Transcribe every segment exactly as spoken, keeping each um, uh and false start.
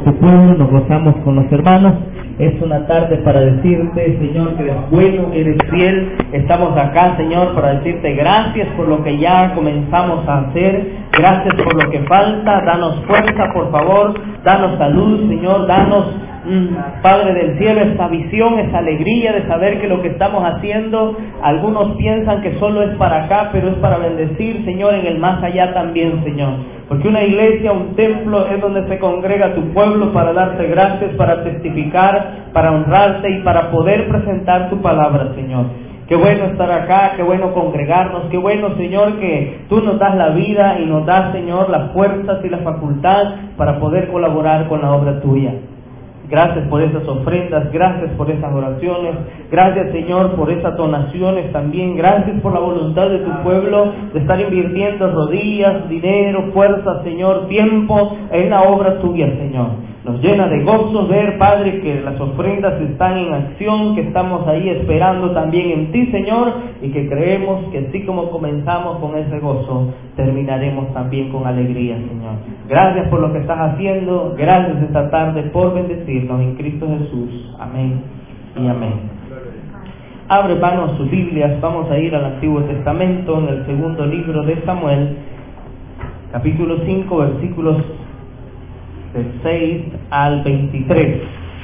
tu pueblo, nos gozamos con los hermanos. Es una tarde para decirte, Señor, que eres bueno, eres fiel. Estamos acá, Señor, para decirte gracias por lo que ya comenzamos a hacer. Gracias por lo que falta. Danos fuerza, por favor. Danos salud, Señor. Danos, mmm, Padre del cielo, esa visión, esa alegría de saber que lo que estamos haciendo, algunos piensan que solo es para acá, pero es para bendecir, Señor, en el más allá también, Señor. Porque una iglesia, un templo es donde se congrega tu pueblo para darte gracias, para testificar, para honrarte y para poder presentar tu palabra, Señor. Qué bueno estar acá, qué bueno congregarnos, qué bueno, Señor, que tú nos das la vida y nos das, Señor, las fuerzas y la facultad para poder colaborar con la obra tuya. Gracias por esas ofrendas, gracias por esas oraciones, gracias, Señor, por esas donaciones también, gracias por la voluntad de tu pueblo de estar invirtiendo rodillas, dinero, fuerza, Señor, tiempo en la obra tuya, Señor. Nos llena de gozo ver, Padre, que las ofrendas están en acción, que estamos ahí esperando también en ti, Señor, y que creemos que así como comenzamos con ese gozo, terminaremos también con alegría, Señor. Gracias por lo que estás haciendo, gracias esta tarde por bendecirnos en Cristo Jesús. Amén y amén. Abre, hermanos, sus Biblias, vamos a ir al Antiguo Testamento, en el segundo libro de Samuel, capítulo cinco, versículos del seis al veintitrés.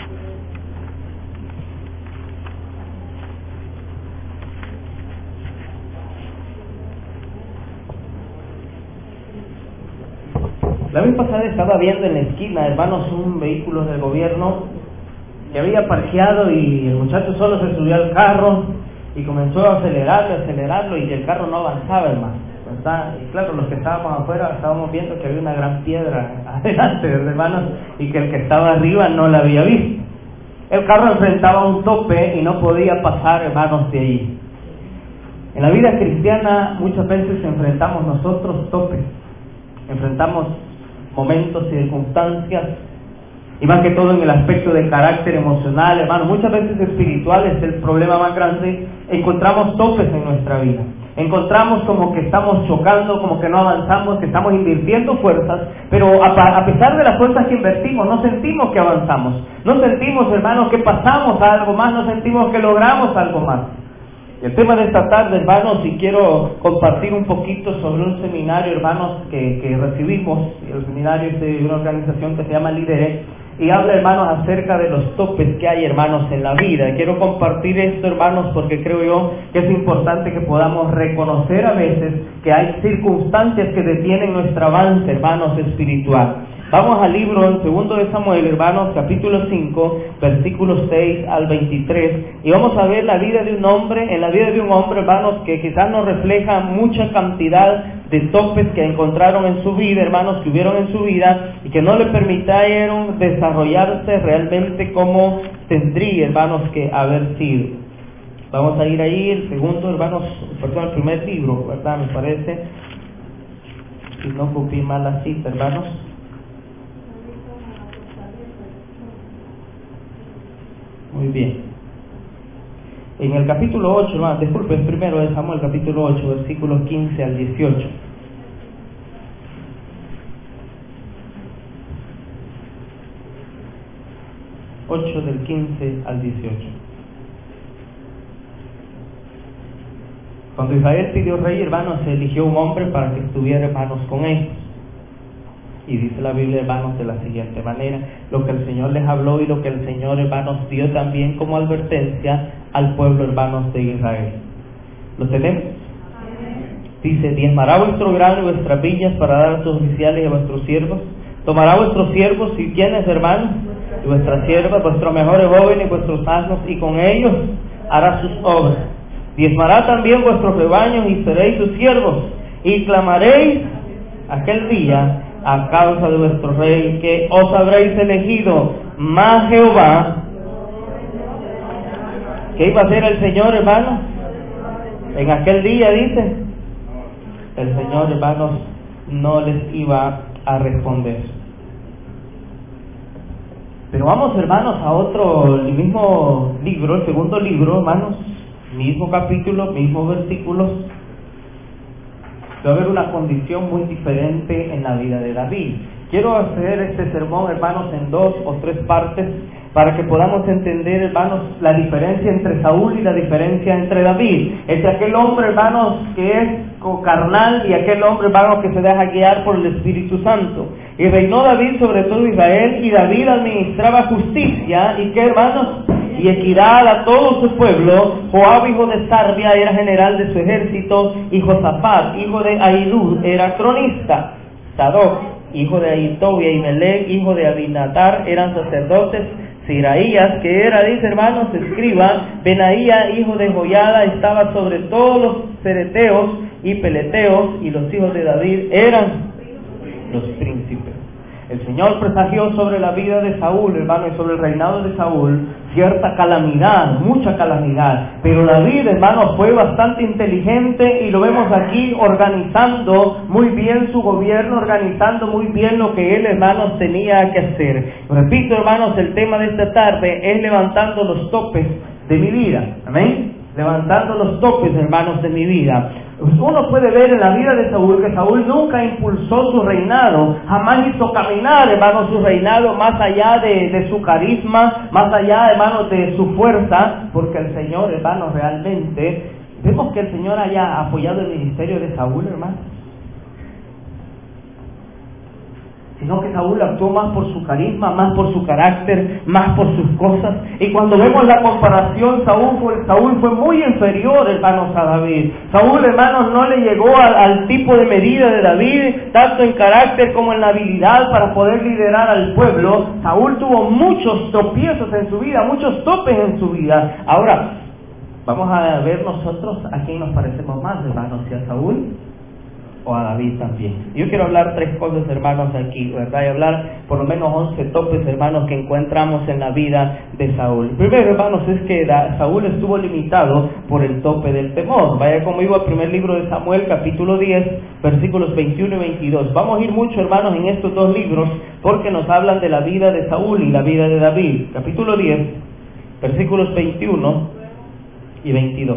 La vez pasada estaba viendo en la esquina, hermanos, un vehículo del gobierno que había parqueado y el muchacho solo se subió al carro y comenzó a acelerarlo, acelerarlo y el carro no avanzaba, hermano. ¿Verdad? Y claro, los que estábamos afuera estábamos viendo que había una gran piedra adelante, hermanos, y que el que estaba arriba no la había visto. El carro enfrentaba un tope y no podía pasar, hermanos, de ahí. En la vida cristiana muchas veces enfrentamos nosotros topes, enfrentamos momentos y circunstancias, y más que todo en el aspecto de carácter emocional, hermanos, muchas veces espiritual es el problema más grande. Encontramos topes en nuestra vida. Encontramos como que estamos chocando, como que no avanzamos, que estamos invirtiendo fuerzas, pero a, a pesar de las fuerzas que invertimos, no sentimos que avanzamos, no sentimos, hermanos, que pasamos a algo más, no sentimos que logramos algo más. El tema de esta tarde, hermanos, y quiero compartir un poquito sobre un seminario, hermanos, que, que recibimos. El seminario es de una organización que se llama Lidere, y habla, hermanos, acerca de los topes que hay, hermanos, en la vida. Quiero compartir esto, hermanos, porque creo yo que es importante que podamos reconocer a veces que hay circunstancias que detienen nuestro avance, hermanos, espiritual. Vamos al libro en segundo de Samuel, hermanos, capítulo cinco, versículos seis al veintitrés, y vamos a ver la vida de un hombre, en la vida de un hombre, hermanos, que quizás nos refleja mucha cantidad de topes que encontraron en su vida, hermanos, que hubieron en su vida, y que no le permitieron desarrollarse realmente como tendría, hermanos, que haber sido. Vamos a ir ahí, el segundo, hermanos, perdón, el primer libro, ¿verdad? Me parece, si no copié mal la cita, hermanos. Muy bien. En el capítulo ocho, hermanos, disculpen, primero de Samuel, capítulo ocho, versículos quince al dieciocho. ocho del quince al dieciocho. Cuando Israel pidió rey, hermanos, se eligió un hombre para que estuviera, hermanos, con ellos. Y dice la Biblia, hermanos, de la siguiente manera: lo que el Señor les habló y lo que el Señor, hermanos, dio también como advertencia al pueblo, hermanos, de Israel. ¿Lo tenemos? Dice: diezmará vuestro grano y vuestras viñas para dar a sus oficiales y a vuestros siervos. Tomará vuestros siervos y quienes, hermanos, y vuestras siervas, vuestros mejores jóvenes y vuestros asnos, y con ellos hará sus obras. Diezmará también vuestros rebaños y seréis sus siervos, y clamaréis aquel día a causa de vuestro rey, que os habréis elegido, más Jehová. ¿Qué iba a hacer el Señor, hermanos? En aquel día, dice, el Señor, hermanos, no les iba a responder. Pero vamos, hermanos, a otro, el mismo libro, el segundo libro, hermanos, mismo capítulo, mismos versículos. Va a haber una condición muy diferente en la vida de David. Quiero hacer este sermón, hermanos, en dos o tres partes, para que podamos entender, hermanos, la diferencia entre Saúl y la diferencia entre David, entre aquel hombre, hermanos, que es carnal y aquel hombre, hermanos, que se deja guiar por el Espíritu Santo. Y reinó David sobre todo Israel, y David administraba justicia, y qué, hermanos, y equidad a todo su pueblo. Joab, hijo de Sarvia, era general de su ejército, y Josafat, hijo de Ahilud, era cronista. Sadoc, hijo de Ahitobia, y Melec, hijo de Abinatar, eran sacerdotes. Siraías, que era, dice, hermanos, escriba. Benaía, hijo de Joiada, estaba sobre todos los cereteos y peleteos, y los hijos de David eran los príncipes. El Señor presagió sobre la vida de Saúl, hermano, y sobre el reinado de Saúl, cierta calamidad, mucha calamidad. Pero David, hermano, fue bastante inteligente, y lo vemos aquí organizando muy bien su gobierno, organizando muy bien lo que él, hermanos, tenía que hacer. Repito, hermanos, el tema de esta tarde es levantando los topes de mi vida. Amén. Levantando los topes, hermanos, de mi vida. Uno puede ver en la vida de Saúl que Saúl nunca impulsó su reinado, jamás hizo caminar, hermanos, su reinado más allá de, de su carisma, más allá, hermanos, de su fuerza, porque el Señor, hermanos, realmente, vemos que el Señor haya apoyado el ministerio de Saúl, hermanos, sino que Saúl actuó más por su carisma, más por su carácter, más por sus cosas. Y cuando vemos la comparación, Saúl fue, Saúl fue muy inferior, hermanos, a David. Saúl, hermanos, no le llegó al, al tipo de medida de David, tanto en carácter como en la habilidad para poder liderar al pueblo. Saúl tuvo muchos tropiezos en su vida, muchos topes en su vida. Ahora, vamos a ver nosotros a quién nos parecemos más, hermanos, si a Saúl o a David también. Yo quiero hablar tres cosas, hermanos, aquí, ¿verdad? Y hablar por lo menos once topes, hermanos, que encontramos en la vida de Saúl. El primero, hermanos, es que Saúl estuvo limitado por el tope del temor. Vaya conmigo al primer libro de Samuel, capítulo diez, versículos veintiuno y veintidós. Vamos a ir mucho, hermanos, en estos dos libros, porque nos hablan de la vida de Saúl y la vida de David. Capítulo diez, versículos veintiuno y veintidós.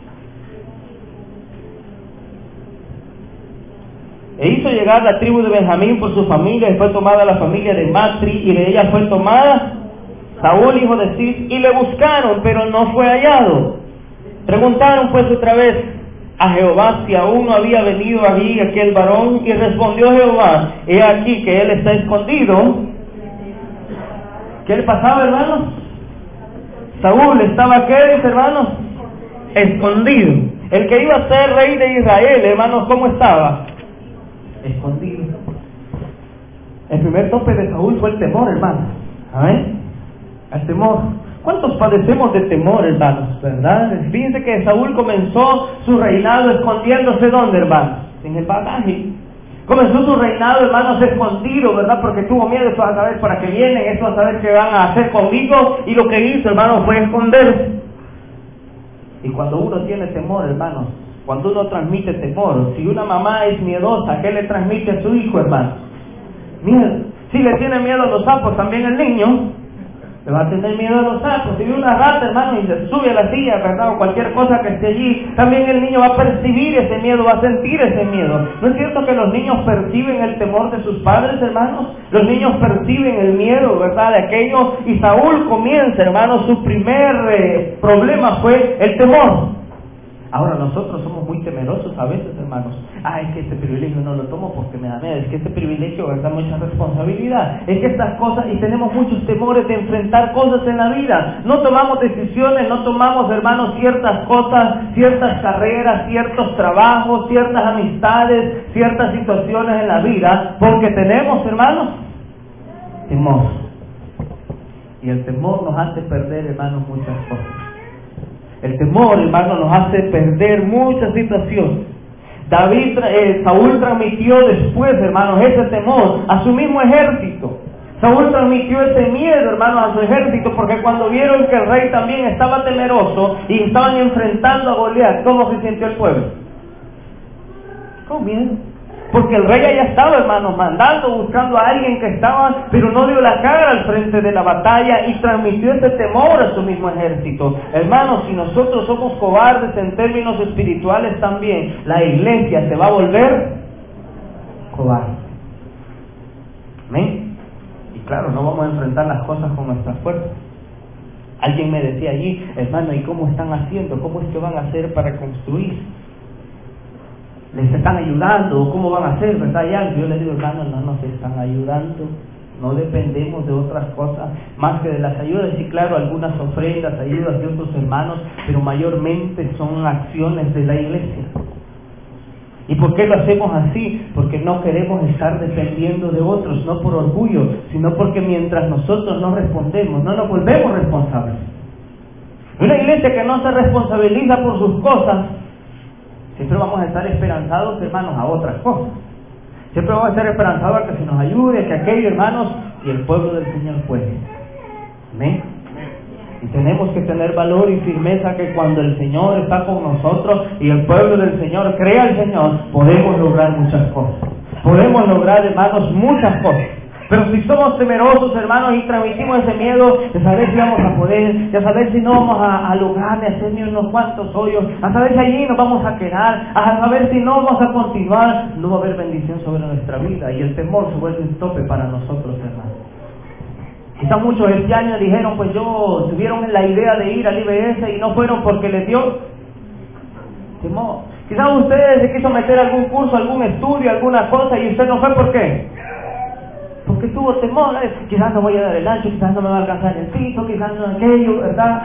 E hizo llegar la tribu de Benjamín por su familia, y fue tomada la familia de Matri, y de ella fue tomada Saúl, hijo de Cis, y le buscaron, pero no fue hallado. Preguntaron pues otra vez a Jehová si aún no había venido allí aquel varón, y respondió Jehová: he aquí que él está escondido. ¿Qué le pasaba, hermanos? Saúl estaba, ¿qué dice, hermanos? Escondido. El que iba a ser rey de Israel, hermanos, ¿cómo estaba? Escondido. El primer tope de Saúl fue el temor, hermanos. Amén. El temor. ¿Cuántos padecemos de temor, hermanos? ¿Verdad? Fíjense que Saúl comenzó su reinado escondiéndose, ¿dónde, hermanos? En el bagaje. Comenzó su reinado, hermanos, escondido, ¿verdad? Porque tuvo miedo, eso a saber para qué vienen, eso a saber qué van a hacer conmigo, y lo que hizo, hermanos, fue esconderse. Y cuando uno tiene temor, hermanos, cuando uno transmite temor, si una mamá es miedosa, ¿qué le transmite a su hijo, hermano? Miedo. Si le tiene miedo a los sapos, también el niño le va a tener miedo a los sapos. Si ve una rata, hermano, y se sube a la silla, ¿verdad? O cualquier cosa que esté allí, también el niño va a percibir ese miedo, va a sentir ese miedo. ¿No es cierto que los niños perciben el temor de sus padres, hermanos? Los niños perciben el miedo, ¿verdad? De aquello. Y Saúl comienza, hermanos, su primer eh, problema fue el temor. Ahora nosotros somos muy temerosos a veces, hermanos. Ah, es que este privilegio no lo tomo porque me da miedo. Es que este privilegio da mucha responsabilidad. Es que estas cosas, y tenemos muchos temores de enfrentar cosas en la vida. No tomamos decisiones, no tomamos, hermanos, ciertas cosas, ciertas carreras, ciertos trabajos, ciertas amistades, ciertas situaciones en la vida, porque tenemos, hermanos, temor. Y el temor nos hace perder, hermanos, muchas cosas. El temor, hermano, nos hace perder muchas situaciones. David, eh, Saúl transmitió después, hermanos, ese temor a su mismo ejército. Saúl transmitió ese miedo, hermanos, a su ejército, porque cuando vieron que el rey también estaba temeroso y estaban enfrentando a Goliat, ¿cómo se sintió el pueblo? Con miedo. Porque el rey allá estaba, hermanos, mandando, buscando a alguien que estaba, pero no dio la cara al frente de la batalla, y transmitió ese temor a su mismo ejército. Hermanos, si nosotros somos cobardes en términos espirituales también, la iglesia se va a volver cobarde. Amén. Y claro, no vamos a enfrentar las cosas con nuestras fuerzas. Alguien me decía allí, hermano, ¿y cómo están haciendo? ¿Cómo es que van a hacer para construir? ¿Les están ayudando? ¿Cómo van a hacer? ¿Verdad? Y yo les digo, hermano, no nos están ayudando. No dependemos de otras cosas más que de las ayudas. Y claro, algunas ofrendas, ayudas de otros hermanos, pero mayormente son acciones de la iglesia. ¿Y por qué lo hacemos así? Porque no queremos estar dependiendo de otros, no por orgullo, sino porque mientras nosotros no respondemos, no nos volvemos responsables. Una iglesia que no se responsabiliza por sus cosas, siempre vamos a estar esperanzados, hermanos, a otras cosas. Siempre vamos a estar esperanzados a que se nos ayude, a que aquello, hermanos, y el pueblo del Señor puede. Amén. Y tenemos que tener valor y firmeza que cuando el Señor está con nosotros y el pueblo del Señor cree al Señor, podemos lograr muchas cosas. Podemos lograr, hermanos, muchas cosas. Pero si somos temerosos, hermanos, y transmitimos ese miedo de saber si vamos a poder, de saber si no vamos a, a lograr de hacer ni unos cuantos hoyos, a saber si allí nos vamos a quedar, a saber si no vamos a continuar, no va a haber bendición sobre nuestra vida. Y el temor se vuelve un tope para nosotros, hermanos. Quizás muchos este año dijeron, pues yo, tuvieron la idea de ir al I B S y no fueron porque les dio temor. Quizás ustedes se quiso meter algún curso, algún estudio, alguna cosa y usted no fue, ¿por qué? Porque tuvo temor, ¿eh? Quizás no voy a dar el ancho, quizás no me va a alcanzar el piso, quizás no aquello, ¿verdad?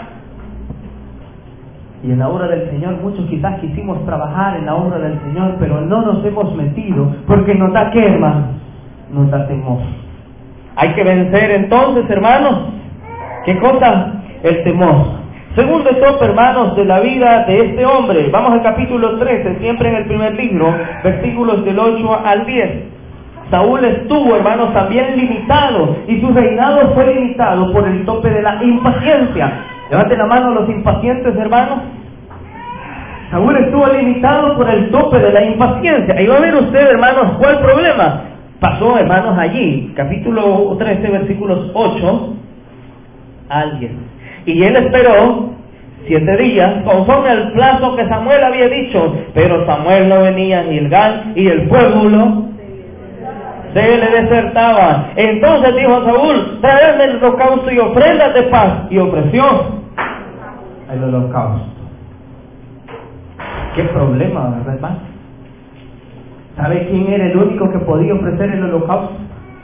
Y en la obra del Señor, muchos quizás quisimos trabajar en la obra del Señor, pero no nos hemos metido, porque nos da ¿qué, hermanos? Nos da temor. Hay que vencer entonces, hermanos, ¿qué cosa? El temor. Segundo etapa, hermanos, de la vida de este hombre. Vamos al capítulo trece, siempre en el primer libro, versículos del ocho al diez. Saúl estuvo, hermanos, también limitado, y su reinado fue limitado por el tope de la impaciencia. Levanten la mano los impacientes, hermanos. Saúl estuvo limitado por el tope de la impaciencia. Y va a ver usted, hermanos, ¿cuál problema pasó, hermanos, allí? Capítulo trece, versículos ocho al diez. Y él esperó siete días, conforme al plazo que Samuel había dicho, pero Samuel no venía a Gilgal, y el pueblo se le desertaba. Entonces dijo Saúl, traedme el holocausto y ofrendas de paz, y ofreció el holocausto. Qué problema, ¿verdad, hermano? ¿Sabe quién era el único que podía ofrecer el holocausto?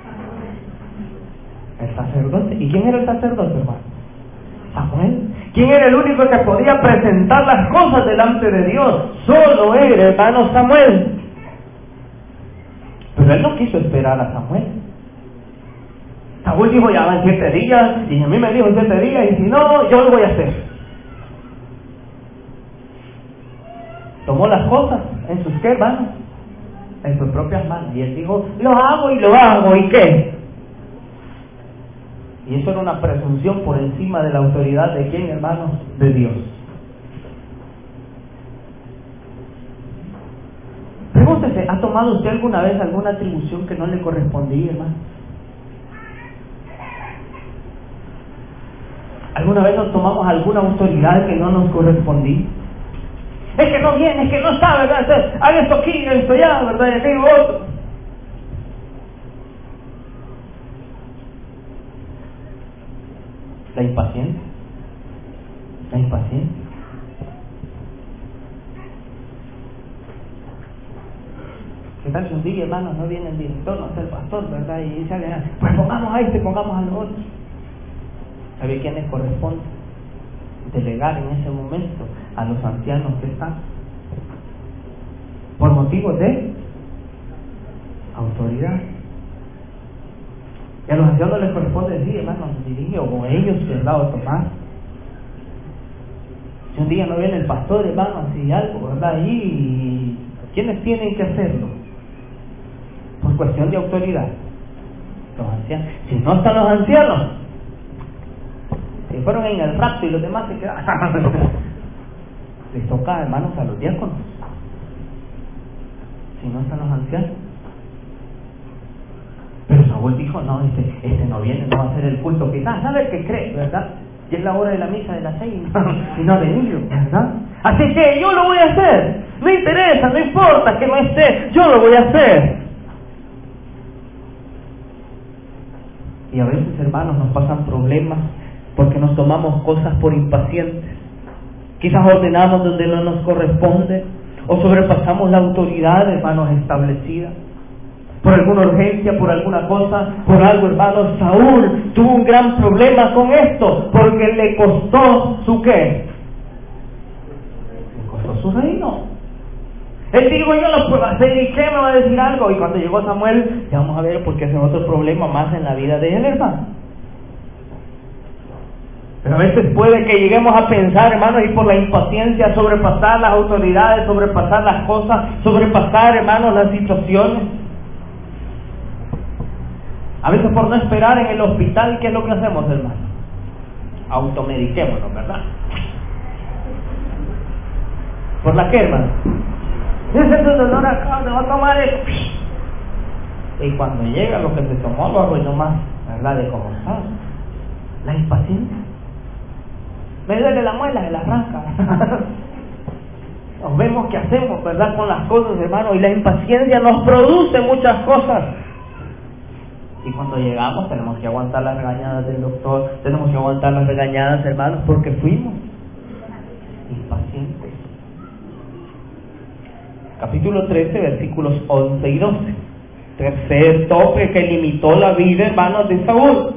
El sacerdote. ¿Y quién era el sacerdote, hermano? Samuel. ¿Quién era el único que podía presentar las cosas delante de Dios? Solo era, hermano, Samuel. Pero él no quiso esperar a Samuel. Saúl dijo, ya van siete días, y a mí me dijo siete días, y si no, yo lo voy a hacer. Tomó las cosas en sus ¿qué, hermanos? En sus propias manos. Y él dijo, lo hago y lo hago, ¿y qué? Y eso era una presunción por encima de la autoridad de quién, hermanos, de Dios. Pregúntese, ¿ha tomado usted alguna vez alguna atribución que no le correspondía, hermano? ¿Alguna vez nos tomamos alguna autoridad que no nos correspondía? Es que no viene, es que no está, ¿verdad? Haga esto aquí, esto allá, ¿verdad? Y aquello otro. La impaciencia. La impaciencia. ¿Qué tal si un día, hermanos, no viene el director, no está el pastor, ¿verdad? Y dice, pues pongamos a este, pongamos a los otros. ¿Sabe quién les corresponde? Delegar en ese momento a los ancianos que están por motivos de autoridad. Y a los ancianos les corresponde decir, hermanos, dirige o ellos, ¿verdad? O tomar. Si un día no viene el pastor, hermano, así algo, ¿verdad? Ahí, ¿quiénes tienen que hacerlo? Por cuestión de autoridad. Los ancianos. Si no están los ancianos, si fueron en el rapto y los demás se quedaron, les toca, hermanos, a los diáconos. Si no están los ancianos. Pero Saúl dijo, no, este, este no viene, no va a hacer el culto, quizás, ¿sabe qué cree, verdad? Y es la hora de la misa de las seis, y no ha venido, ¿verdad? Así que yo lo voy a hacer, no interesa, no importa que no esté, yo lo voy a hacer. Y a veces, hermanos, nos pasan problemas porque nos tomamos cosas por impacientes. Quizás ordenamos donde no nos corresponde, o sobrepasamos la autoridad, hermanos, establecida. Por alguna urgencia, por alguna cosa, por algo, hermanos. Saúl tuvo un gran problema con esto, porque le costó su ¿qué? Le costó su reino. Él dijo, yo lo puedo hacer, ¿y qué me va a decir algo? Y cuando llegó Samuel, ya vamos a ver, porque ese es otro problema más en la vida de él, hermano. Pero a veces puede que lleguemos a pensar, hermanos, y por la impaciencia sobrepasar las autoridades, sobrepasar las cosas, sobrepasar, hermanos, las situaciones. A veces por no esperar en el hospital, ¿qué es lo que hacemos, hermano? Automediquémonos, ¿verdad? ¿Por la qué, hermano? Ese es el dolor acá, me va a tomar eso. Y cuando llega lo que se tomó, lo arruinó más, ¿verdad? De cómo está. La impaciencia. Me duele la muela, se la arranca. Nos vemos qué hacemos, ¿verdad? Con las cosas, hermano. Y la impaciencia nos produce muchas cosas. Y cuando llegamos tenemos que aguantar las regañadas del doctor, tenemos que aguantar las regañadas, hermanos, porque fuimos impacientes. Capítulo trece, versículos once y doce. Tercer tope que limitó la vida, hermanos, de Saúl.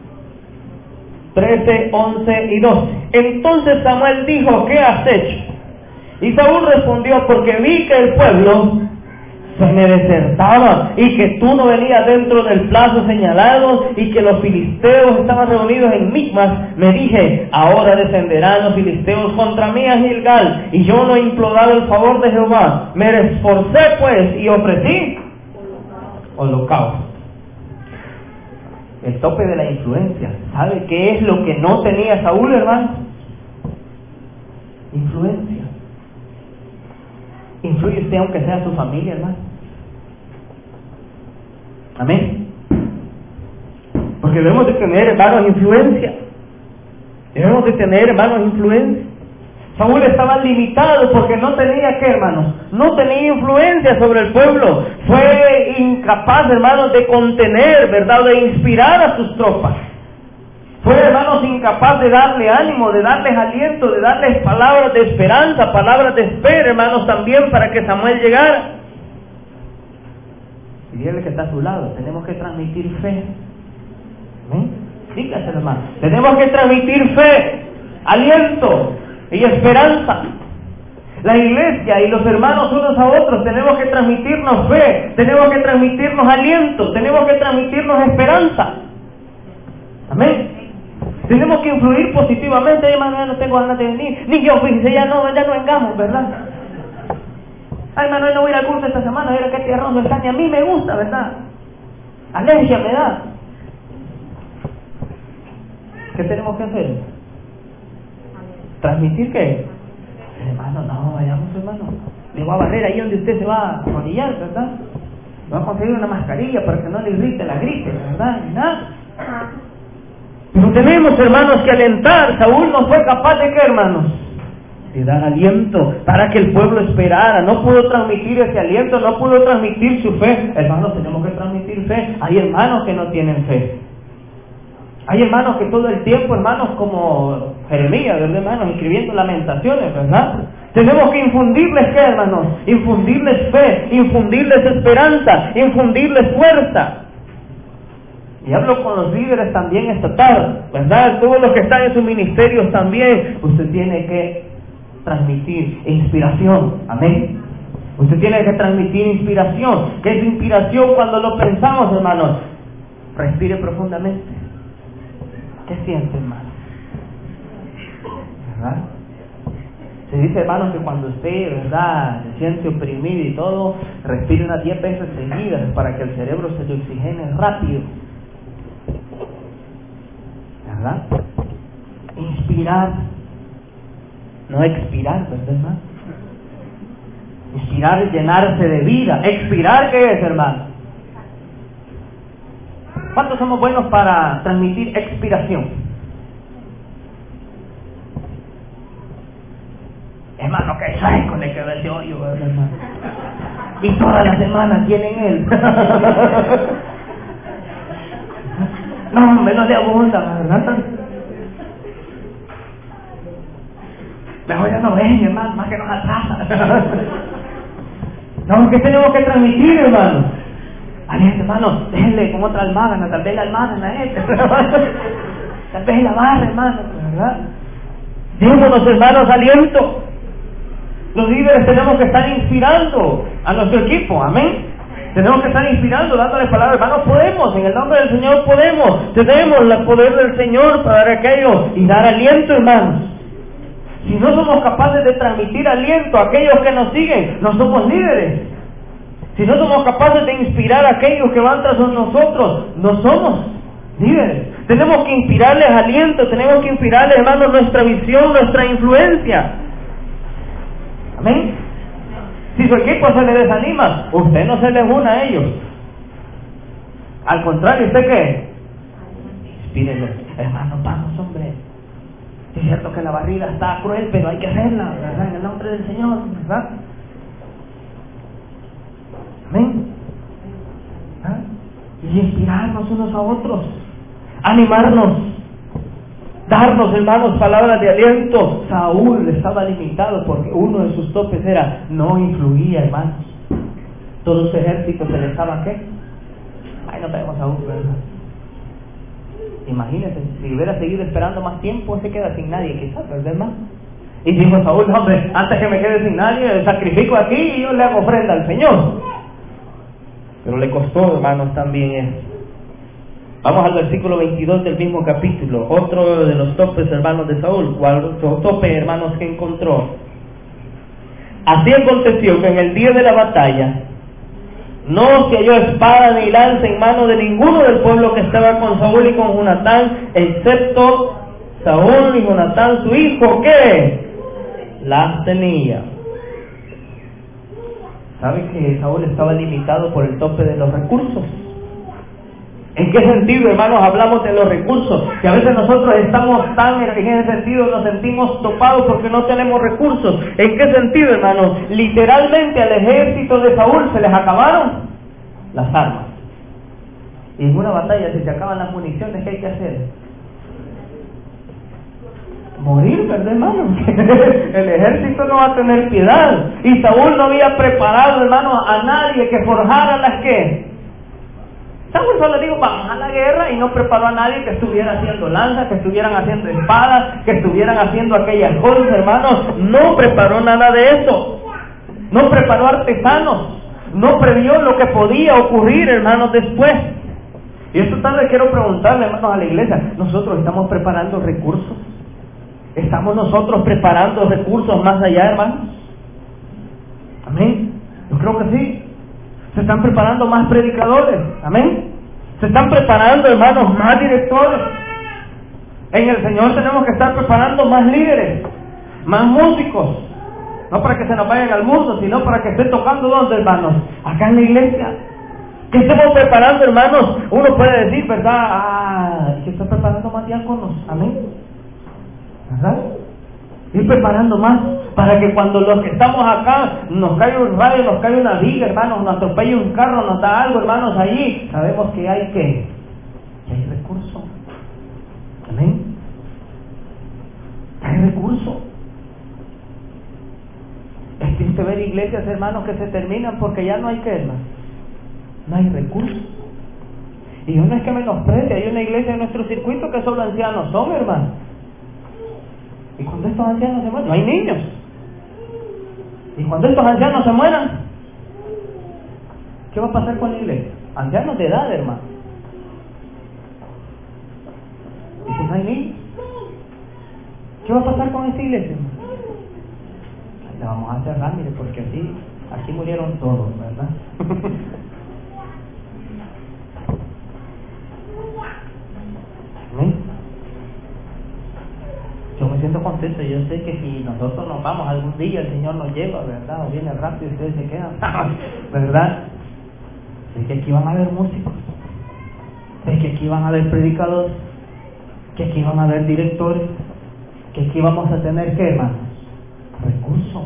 trece, once y doce. Entonces Samuel dijo, ¿qué has hecho? Y Saúl respondió, porque vi que el pueblo se me desertaba y que tú no venías dentro del plazo señalado y que los filisteos estaban reunidos en Micmas. Me dije, ahora descenderán los filisteos contra mí a Gilgal, y yo no he implorado el favor de Jehová. Me esforcé pues y ofrecí holocausto. El tope de la influencia. ¿Sabe qué es lo que no tenía Saúl, hermano? Influencia. ¿Influye usted aunque sea su familia, hermano? Amén. Porque debemos de tener, hermanos, influencia. Debemos de tener, hermanos, influencia. Saúl estaba limitado porque no tenía, ¿qué, hermanos? No tenía influencia sobre el pueblo. Fue incapaz, hermanos, de contener, ¿verdad? De inspirar a sus tropas. Fue, hermanos, incapaz de darle ánimo, de darles aliento, de darles palabras de esperanza, palabras de espera, hermanos, también para que Samuel llegara. Y dígale que está a su lado, tenemos que transmitir fe. ¿Amén? Dígase, hermano, tenemos que transmitir fe, aliento y esperanza. La iglesia y los hermanos unos a otros tenemos que transmitirnos fe, tenemos que transmitirnos aliento, tenemos que transmitirnos esperanza. Amén. Tenemos que influir positivamente. Ay, hermano, ya no tengo ganas de venir. Ni yo, fíjense, ya no, ya no vengamos, ¿verdad? Ay, hermano, no voy a ir al curso esta semana, mira que tierrón no está, ni a mí me gusta, ¿verdad? Alergia me da. ¿Qué tenemos que hacer? ¿Transmitir qué? Hermano, no, vayamos, hermano. Le voy a barrer ahí donde usted se va a arrodillar, ¿verdad? Le voy a conseguir una mascarilla para que no le irrite la gripe, ¿verdad? Ni nada. Pero tenemos, hermanos, que alentar. Saúl no fue capaz de qué, hermanos, de dar aliento para que el pueblo esperara. No pudo transmitir ese aliento, no pudo transmitir su fe. Hermanos, tenemos que transmitir fe. Hay hermanos que no tienen fe. Hay hermanos que todo el tiempo, hermanos, como Jeremías, ¿verdad, hermanos? Escribiendo lamentaciones, ¿verdad? Tenemos que infundirles, ¿qué, hermanos? Infundirles fe, infundirles esperanza, infundirles fuerza. Y hablo con los líderes también esta tarde, ¿verdad? Todos los que están en sus ministerios también. Usted tiene que transmitir inspiración, amén. Usted tiene que transmitir inspiración. ¿Qué es inspiración cuando lo pensamos, hermanos? Respire profundamente. ¿Qué siente, hermano? ¿Verdad? Se dice, hermanos, que cuando usted, ¿verdad?, se siente oprimido y todo, respire unas diez veces seguidas para que el cerebro se le oxigene rápido. ¿Verdad? Inspirar, no expirar, ¿verdad, hermano? Inspirar es llenarse de vida. Expirar, ¿qué es, hermano? ¿Cuántos somos buenos para transmitir expiración? Hermano, que seco le quedó ese hoyo, ¿verdad, hermano? Y toda la semana tienen él. No, hombre, no le abunda, ¿verdad? Mejor ya no ven, hermano, más que nos atrasa. No, ¿qué tenemos que transmitir, hermano? Aliento, hermano, déjenle con otra almágana, tal vez la almágana es esta. Tal vez la barra, hermano, ¿verdad? Démonos, hermanos, aliento. Los líderes tenemos que estar inspirando a nuestro equipo, amén. Tenemos que estar inspirando, dándole palabras, hermanos, podemos, en el nombre del Señor podemos. Tenemos el poder del Señor para dar aquello y dar aliento, hermanos. Si no somos capaces de transmitir aliento a aquellos que nos siguen, no somos líderes. Si no somos capaces de inspirar a aquellos que van tras nosotros, no somos líderes. Tenemos que inspirarles aliento, tenemos que inspirarles, hermanos, nuestra visión, nuestra influencia. Amén. Si su equipo se le desanima, usted no se les una a ellos. Al contrario, ¿usted qué? Inspírenlos. Hermano, vamos, hombre. Es cierto que la barriga está cruel, pero hay que hacerla, ¿verdad? En el nombre del Señor, ¿verdad? Amén. ¿Ah? Y inspirarnos unos a otros, animarnos, darnos, hermanos, palabras de aliento. Saúl estaba limitado porque uno de sus topes era no influía, hermanos. Todo su ejército se le estaba, ¿qué? Ay, no tenemos Saúl, ¿verdad? Imagínense, si hubiera seguido esperando más tiempo, se queda sin nadie, quizás, ¿verdad, hermano? Y dijo Saúl, no, hombre, antes que me quede sin nadie, sacrifico aquí y yo le hago ofrenda al Señor. Pero le costó, hermanos, también eso. Vamos al versículo veintidós del mismo capítulo. Otro de los topes, hermanos, de Saúl. ¿Cuál tope, hermanos, que encontró? Así aconteció que en el día de la batalla no se halló espada ni lanza en mano de ninguno del pueblo que estaba con Saúl y con Jonatán, excepto Saúl y Jonatán su hijo, que las tenía. ¿Sabe que Saúl estaba limitado por el tope de los recursos? ¿En qué sentido, hermanos, hablamos de los recursos? Que a veces nosotros estamos tan, en ese sentido, nos sentimos topados porque no tenemos recursos. ¿En qué sentido, hermanos? Literalmente al ejército de Saúl se les acabaron las armas. Y en una batalla, si se acaban las municiones, ¿qué hay que hacer? Morir, ¿verdad, hermano? El ejército no va a tener piedad. Y Saúl no había preparado, hermanos, a nadie que forjara las que... Saúl solo dijo, vamos a la guerra, y no preparó a nadie que estuviera haciendo lanzas, que estuvieran haciendo espadas, que estuvieran haciendo aquellas cosas, hermanos. No preparó nada de eso. No preparó artesanos. No previó lo que podía ocurrir, hermanos, después. Y esta tarde quiero preguntarle, hermanos, a la iglesia, ¿nosotros estamos preparando recursos? ¿Estamos nosotros preparando recursos más allá, hermanos? Amén. Yo creo que sí. Se están preparando más predicadores, amén. Se están preparando, hermanos, más directores. En el Señor tenemos que estar preparando más líderes, más músicos. No para que se nos vayan al mundo, sino para que estén tocando, ¿dónde, hermanos? Acá en la iglesia. ¿Qué estamos preparando, hermanos? Uno puede decir, ¿verdad? Ah, que estoy preparando más diáconos, amén. ¿Verdad? Ir preparando más para que cuando los que estamos acá nos cae un rayo, nos cae una viga, hermanos, nos atropella un carro, nos da algo, hermanos, allí sabemos que hay que, que hay recurso. Amén. Hay recurso. Es triste ver iglesias, hermanos, que se terminan porque ya no hay que, hermanos. No hay recursos. Y yo no es que menosprecie, hay una iglesia en nuestro circuito que solo ancianos son, hermanos. Y cuando estos ancianos se mueran, no hay niños. Y cuando estos ancianos se mueran, ¿qué va a pasar con la iglesia? Ancianos de edad, hermano. Y si no hay niños, ¿qué va a pasar con esta iglesia, hermano? La vamos a cerrar, mire, porque así, aquí murieron todos, ¿verdad? ¿Sí? Yo me siento contento, yo sé que si nosotros nos vamos algún día, el Señor nos lleva, ¿verdad? O viene rápido y ustedes se quedan, ¿verdad? Es que aquí van a haber músicos, es que aquí van a haber predicadores, que aquí van a haber directores, que aquí vamos a tener, ¿qué, hermanos? Recursos.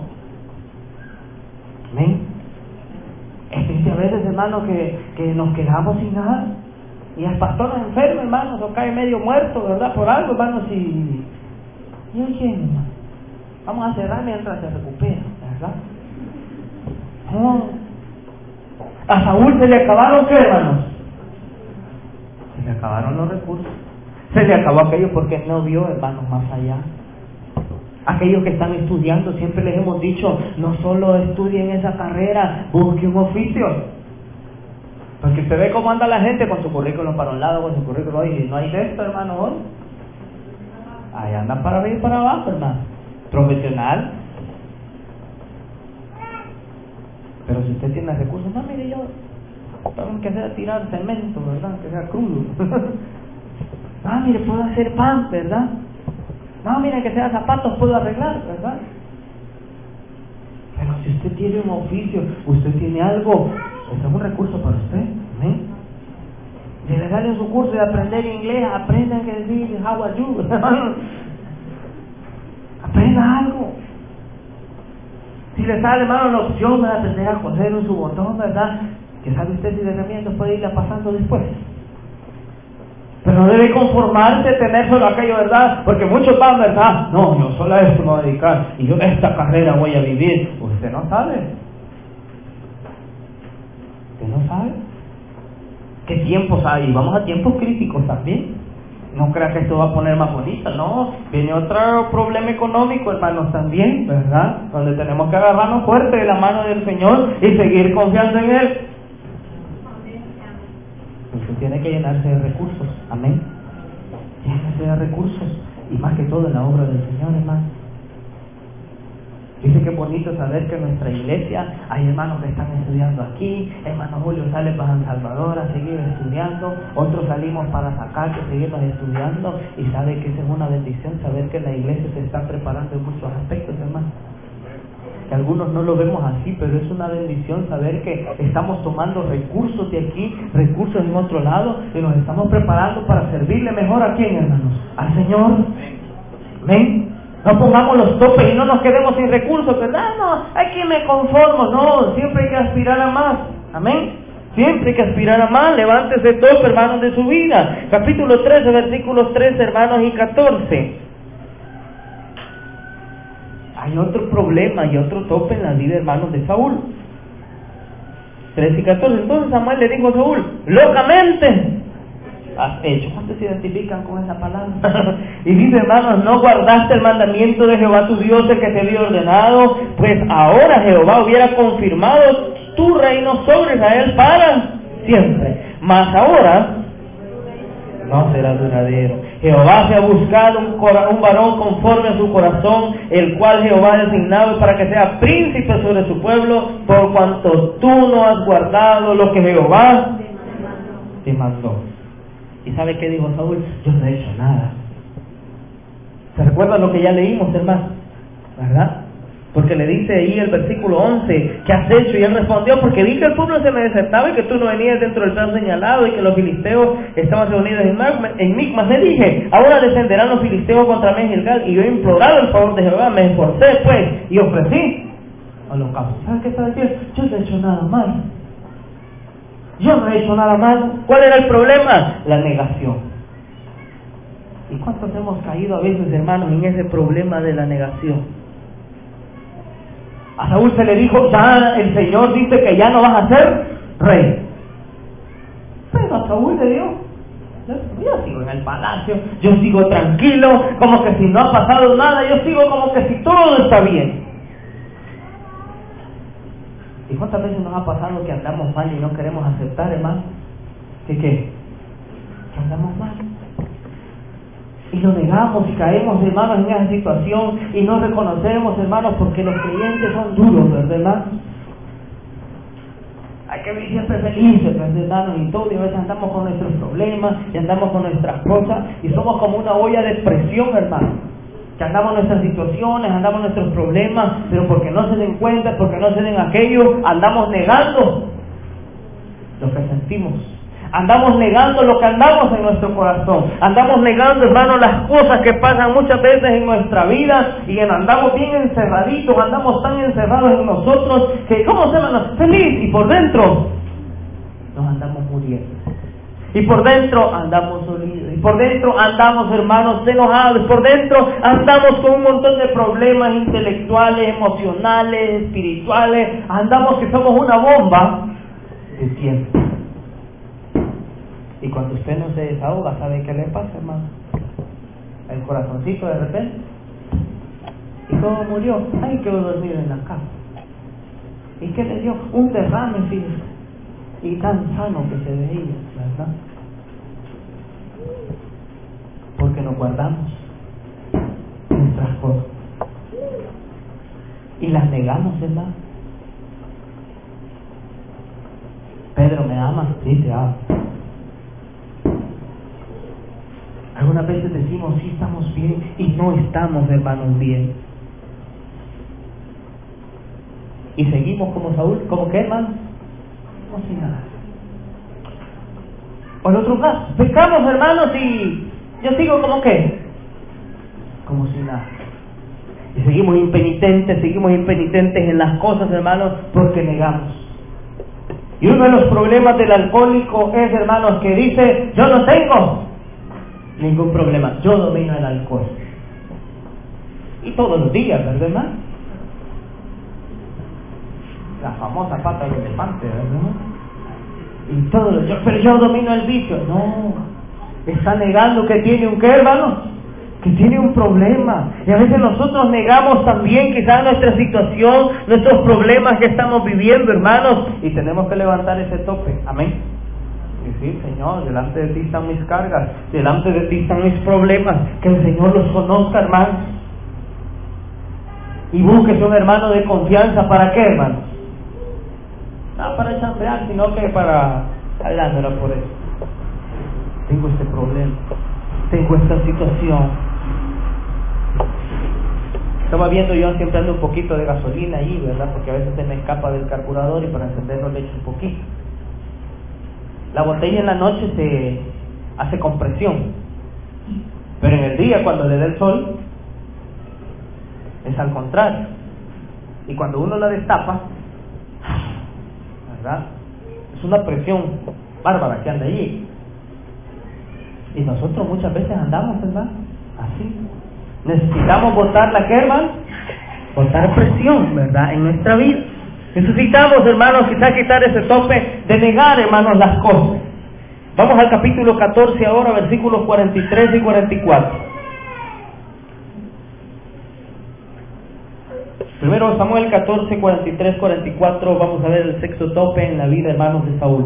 Amén. Es triste a veces, hermanos, que, que nos quedamos sin nada. Y el pastor enfermo, hermanos, o cae medio muerto, ¿verdad? Por algo, hermanos, y... ¿Y hoy quién, hermano? Vamos a cerrar mientras se recupera, ¿verdad? No. A Saúl se le acabaron, ¿qué, hermanos? Se le acabaron los recursos. Se le acabó aquello porque no vio, hermanos, más allá. Aquellos que están estudiando, siempre les hemos dicho, no solo estudien esa carrera, busque un oficio. Porque usted ve cómo anda la gente con su currículum para un lado, con su currículum, y no hay de esto, hermano, hoy. Ahí andan para arriba y para abajo, hermano. Profesional. Pero si usted tiene recursos, no, mire, yo, tengo que sea tirar cemento, ¿verdad? Que sea crudo. Ah, mire, puedo hacer pan, ¿verdad? No, mire, que sea zapatos puedo arreglar, ¿verdad? Pero si usted tiene un oficio, usted tiene algo, eso es un recurso para usted, ¿eh? Si le sale su curso de aprender inglés, aprendan que decir how are you, aprenda algo. Si le sale, hermano, la opción de aprender a coser en su botón, ¿verdad? Que sabe usted si de herramientas puede irla pasando después. Pero no debe conformarse tener solo aquello, ¿verdad? Porque muchos van, ¿verdad? No, yo solo a esto me voy a dedicar y yo esta carrera voy a vivir. Usted no sabe. Usted no sabe. ¿Qué tiempos hay? Vamos a tiempos críticos también. No crea que esto va a poner más bonito, no. Viene otro problema económico, hermanos, también, ¿verdad? Donde tenemos que agarrarnos fuerte de la mano del Señor y seguir confiando en Él. Usted tiene que llenarse de recursos, amén. Llénese de recursos, y más que todo en la obra del Señor, hermano. Dice que es bonito saber que en nuestra iglesia hay hermanos que están estudiando aquí, hermano Julio sale para San Salvador a seguir estudiando, otros salimos para sacar, que seguimos estudiando, y sabe que esa es una bendición, saber que la iglesia se está preparando en muchos aspectos, hermano. Que algunos no lo vemos así, pero es una bendición saber que estamos tomando recursos de aquí, recursos en otro lado, y nos estamos preparando para servirle mejor a quién, hermanos, al Señor. Amén. No pongamos los topes y no nos quedemos sin recursos, ¿verdad? No, aquí me conformo, no, siempre hay que aspirar a más, amén. Siempre hay que aspirar a más. Levántese todos, hermanos, de su vida. Capítulo trece, versículos trece, hermanos, y catorce. Hay otro problema y otro tope en la vida, hermanos, de Saúl. trece y catorce. Entonces Samuel le dijo a Saúl, locamente has hecho. ¿Cuántos se identifican con esa palabra? Y dice, hermanos, no guardaste el mandamiento de Jehová tu Dios, el que te había ordenado, pues ahora Jehová hubiera confirmado tu reino sobre Israel para siempre. Mas ahora no será duradero. Jehová se ha buscado un, cora, un varón conforme a su corazón, el cual Jehová ha designado para que sea príncipe sobre su pueblo, por cuanto tú no has guardado lo que Jehová te mandó. ¿Y sabe qué dijo Saúl? Yo no he hecho nada. ¿Se recuerda lo que ya leímos, hermano? ¿Verdad? Porque le dice ahí el versículo once, ¿qué has hecho? Y él respondió, porque vi que el pueblo se me desertaba y que tú no venías dentro del plan señalado y que los filisteos estaban reunidos en Micmas. Le dije, ahora descenderán los filisteos contra mí en Gilgal, y yo he implorado el favor de Jehová, me esforcé pues y ofrecí holocausto. ¿Sabes qué está diciendo? Yo no he hecho nada mal. Yo no he hecho nada mal. ¿Cuál era el problema? La negación. ¿Y cuántos hemos caído a veces, hermanos, en ese problema de la negación? A Saúl se le dijo, ya el Señor dice que ya no vas a ser rey. Pero a Saúl le dio, yo sigo en el palacio, yo sigo tranquilo, como que si no ha pasado nada, yo sigo como que si todo está bien. ¿Y cuántas veces nos ha pasado que andamos mal y no queremos aceptar, hermano? ¿Que qué? Que andamos mal. Y lo negamos y caemos, hermanos, en esa situación y no reconocemos, hermanos, porque los creyentes son duros, ¿verdad, hermanos? Hay que vivir siempre felices, ¿verdad, hermanos? Y todo, y a veces andamos con nuestros problemas y andamos con nuestras cosas y somos como una olla de presión, hermano. Que andamos en nuestras situaciones, andamos en nuestros problemas, pero porque no se den cuenta, porque no se den aquello, andamos negando lo que sentimos. Andamos negando lo que andamos en nuestro corazón. Andamos negando, hermano, las cosas que pasan muchas veces en nuestra vida y en, andamos bien encerraditos, andamos tan encerrados en nosotros que, ¿cómo se llama? Feliz, y por dentro nos andamos muriendo. Y por dentro andamos dolidos. Y por dentro andamos, hermanos, enojados. Por dentro andamos con un montón de problemas intelectuales, emocionales, espirituales. Andamos que somos una bomba de tiempo. Y cuando usted no se desahoga, ¿sabe qué le pasa, hermano? El corazoncito de repente. ¿Y cómo murió? Ay, quedó dormido en la cama. ¿Y qué le dio? Un derrame físico. Y tan sano que se veía, ¿verdad? Porque nos guardamos nuestras cosas y las negamos, ¿verdad? Pedro, ¿me amas? Sí, te amo. Algunas veces decimos, sí, estamos bien, y no estamos, hermanos, bien. Y seguimos como Saúl, ¿como qué, hermano? Como si nada. O en otro caso, pecamos, hermanos, y yo sigo como qué, como si nada. Y seguimos impenitentes, seguimos impenitentes en las cosas, hermanos, porque negamos. Y uno de los problemas del alcohólico es, hermanos, que dice, yo no tengo ningún problema, yo domino el alcohol. Y todos los días, ¿verdad, hermano? La famosa pata del elefante, ¿verdad? Y todo lo, yo, pero yo domino el vicio. No, está negando que tiene un qué, hermano, que tiene un problema. Y a veces nosotros negamos también quizás nuestra situación, nuestros problemas que estamos viviendo, hermanos, y tenemos que levantar ese tope. Amén. Y sí, Señor, delante de ti están mis cargas, delante de ti están mis problemas, que el Señor los conozca, hermanos. Y busques un hermano de confianza. ¿Para qué, hermanos? No para chambear, sino que para ayudarme por eso. Tengo este problema, tengo esta situación. Estaba viendo, yo siempre ando un poquito de gasolina ahí, ¿verdad? Porque a veces se me escapa del carburador y para encenderlo le echo un poquito. La botella en la noche se hace compresión, pero en el día, cuando le da el sol, es al contrario. Y cuando uno la destapa, ¿verdad? Es una presión bárbara que anda allí. Y nosotros muchas veces andamos, ¿verdad? Así. Necesitamos botar la que, hermano, botar presión, ¿verdad? En nuestra vida. Necesitamos, hermanos, quizás quitar ese tope de negar, hermanos, las cosas. Vamos al capítulo catorce ahora, versículos cuarenta y tres y cuarenta y cuatro. Primero Samuel catorce, cuarenta y tres, cuarenta y cuatro, vamos a ver el sexto tope en la vida, hermanos, de Saúl.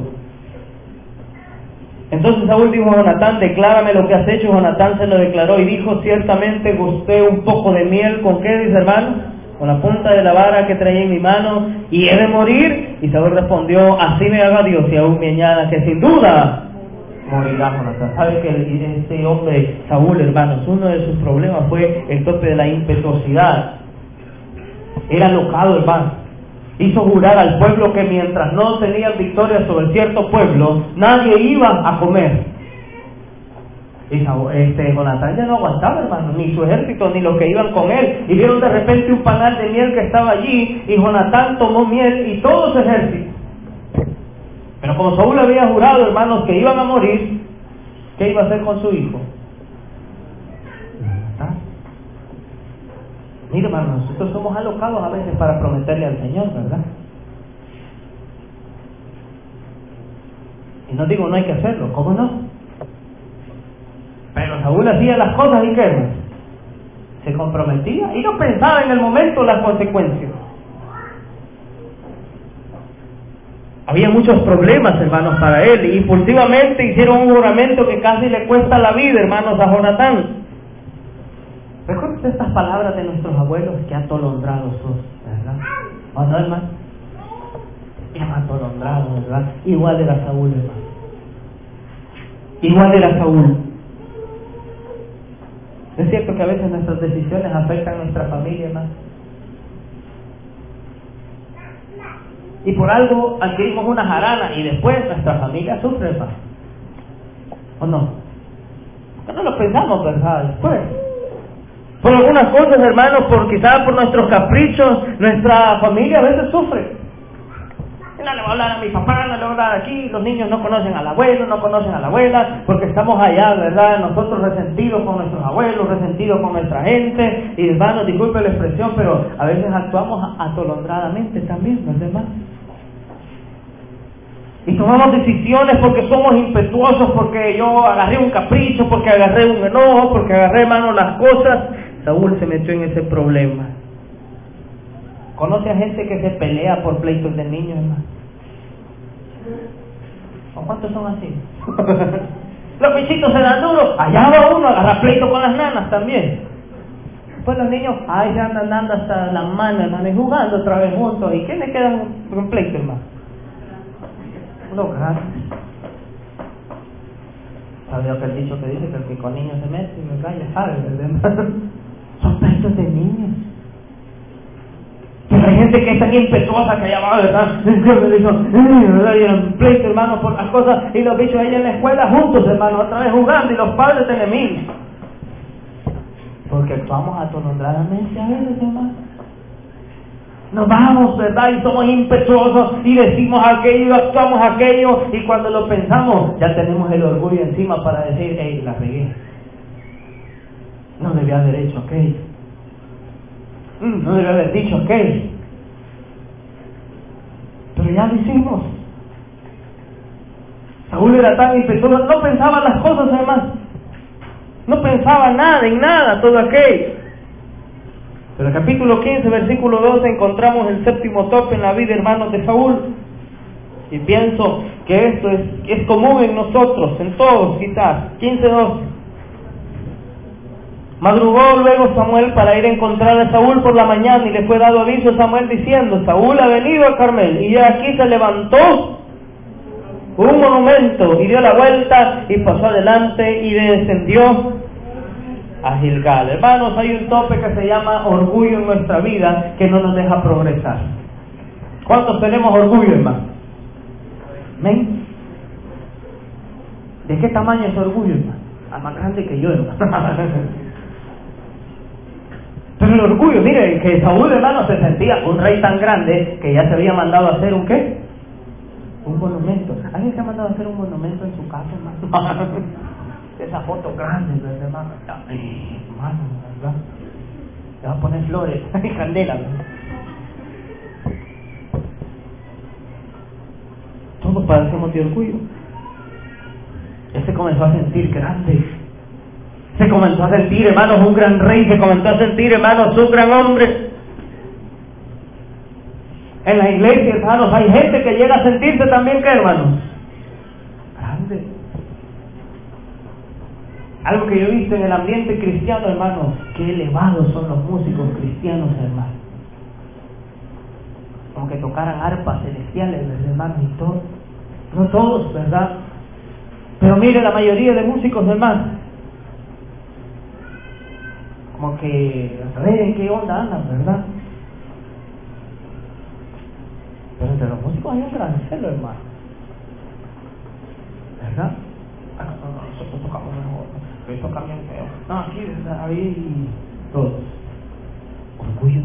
Entonces Saúl dijo a Jonatán, declárame lo que has hecho. Jonatán se lo declaró y dijo, ciertamente gusté un poco de miel. ¿Con qué, dice, hermano? Con la punta de la vara que traía en mi mano, y he de morir. Y Saúl respondió, así me haga Dios y aún me añada que sin duda morirá Jonatán. ¿Sabe que este hombre, Saúl, hermanos, uno de sus problemas fue el tope de la impetuosidad? Era alocado, hermano. Hizo jurar al pueblo que mientras no tenían victoria sobre cierto pueblo, nadie iba a comer. Y este, Jonatán ya no aguantaba, hermano, ni su ejército, ni los que iban con él. Y vieron de repente un panal de miel que estaba allí, y Jonatán tomó miel y todo su ejército. Pero como Saúl había jurado, hermanos, que iban a morir, ¿qué iba a hacer con su hijo? Mira, hermanos, nosotros somos alocados a veces para prometerle al Señor, ¿verdad? Y no digo no hay que hacerlo, ¿cómo no? Pero Saúl hacía las cosas y ¿qué? Se comprometía y no pensaba en el momento las consecuencias. Había muchos problemas, hermanos, para él, y impulsivamente hicieron un juramento que casi le cuesta la vida, hermanos, a Jonatán. ¿Recuerdas estas palabras de nuestros abuelos? Que atolondrados sos, ¿verdad? ¿O no, hermano? Qué atolondrado, ¿verdad? Igual era Saúl, hermano. Igual era Saúl. Es cierto que a veces nuestras decisiones afectan a nuestra familia, hermano. Y por algo adquirimos una jarana y después nuestra familia sufre, hermano. ¿O no? ¿Por qué no lo pensamos, verdad? Después. Por algunas cosas, hermanos, por quizás por nuestros caprichos, nuestra familia a veces sufre. no le voy a hablar a mi papá, no le voy a hablar aquí. Los niños no conocen al abuelo, no conocen a la abuela, porque estamos allá, ¿verdad? Nosotros resentidos con nuestros abuelos, resentidos con nuestra gente. Y hermanos, disculpe la expresión, pero a veces actuamos atolondradamente también, ¿no es verdad? Y tomamos decisiones porque somos impetuosos, porque yo agarré un capricho, porque agarré un enojo, porque agarré, hermano, las cosas. Saúl se metió en ese problema. ¿Conoce a gente que se pelea por pleitos de niños, hermano? ¿O cuántos son así? Los bichitos se dan duros, allá va uno a agarrar pleito con las nanas también. Después los niños, ay, se andan dando hasta las manos, hermano, y jugando otra vez juntos. ¿Y qué le quedan con pleito, hermano? Los grandes. ¿Sabía aquel dicho que dice que el que con niños se mete y me calla? ¿Sabe? ¿Verdad? Son pleitos de niños. Pero hay gente que es tan impetuosa que allá va, ¿verdad? Me dijo, ¿verdad? Y el pleito, hermano, por las cosas. Y los bichos ahí en la escuela juntos, hermano, otra vez jugando. Y los padres enemigos. Porque actuamos atolondradamente a veces, hermano. Nos vamos, ¿verdad? Y somos impetuosos y decimos aquello y actuamos aquello, y cuando lo pensamos ya tenemos el orgullo encima para decir, hey, la regué, no debía haber hecho aquello, mm, no debía haber dicho aquello, pero ya lo hicimos. Saúl era tan impetuoso, no pensaba las cosas, hermano, no pensaba nada en nada, todo aquello. Pero en el capítulo quince, versículo doce, encontramos el séptimo tope en la vida, hermanos, de Saúl. Y pienso que esto es, es común en nosotros, en todos quizás. quince doce. Madrugó luego Samuel para ir a encontrar a Saúl por la mañana, y le fue dado aviso a Samuel diciendo, Saúl ha venido a Carmel. Y ya aquí se levantó un monumento, y dio la vuelta, y pasó adelante, y descendió a Gilgal. Hermanos, hay un tope que se llama orgullo en nuestra vida que no nos deja progresar. ¿Cuántos tenemos orgullo, hermano? ¿Amén? ¿De qué tamaño es orgullo, hermano? Ah, más grande que yo, hermano. Pero el orgullo, mire, que Saúl, hermano, se sentía un rey tan grande que ya se había mandado a hacer un ¿qué? Un monumento. ¿Alguien se ha mandado a hacer un monumento en su casa, hermano? Esa foto grande, ¿verdad, hermano? Ay, hermano, ¿verdad? Le va a poner flores y candela, ¿verdad? Todos padecemos de orgullo. Él se comenzó a sentir grande. Se comenzó a sentir, hermanos, un gran rey. Se comenzó a sentir, hermanos, un gran hombre. En la iglesia, hermanos, hay gente que llega a sentirse también, ¿qué, hermanos? Grande. Algo que yo he visto en el ambiente cristiano, hermanos, qué elevados son los músicos cristianos, hermanos. Como que tocaran arpas celestiales, hermanos, y todo. No todos, ¿verdad? Pero mire, la mayoría de músicos, hermanos, como que re en qué onda andan, ¿verdad? Pero entre los músicos hay un gran celo, hermano, ¿verdad? Nosotros tocamos mejor, que tocan bien feo. No, aquí, ¿verdad? Ahí todos. Orgullo.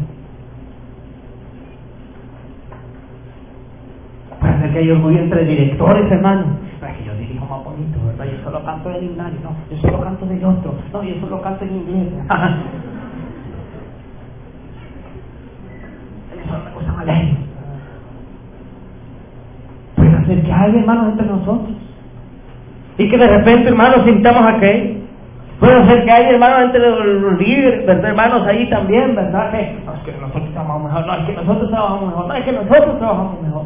Puede ser que hay orgullo entre directores, hermano. No es que yo dirijo más bonito, ¿verdad? Yo solo canto del himnario, no, yo solo canto del otro, no, yo solo canto en inglés. Eso me gusta más lejos. Puede ser que hay hermanos entre nosotros y que de repente, hermanos, sintamos aquello. Puede ser que hay hermanos entre los líderes, ¿verdad, hermanos? Ahí también, ¿verdad? Que no, es que nosotros trabajamos mejor, no, es que nosotros trabajamos mejor, no, es que nosotros trabajamos mejor.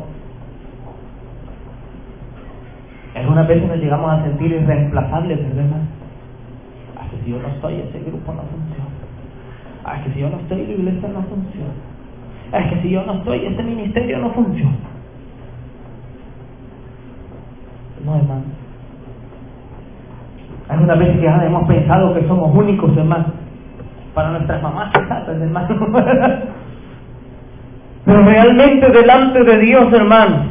Algunas veces nos llegamos a sentir irreemplazables, ¿verdad, hermano? Ah, que si yo no estoy, ese grupo no funciona. Ah, que si yo no estoy, la iglesia no funciona. Ah, que si yo no estoy, ese ministerio no funciona. No, hermano. Algunas veces ya hemos pensado que somos únicos, hermano. Para nuestras mamás, quizás, hermano. Pero realmente delante de Dios, hermano,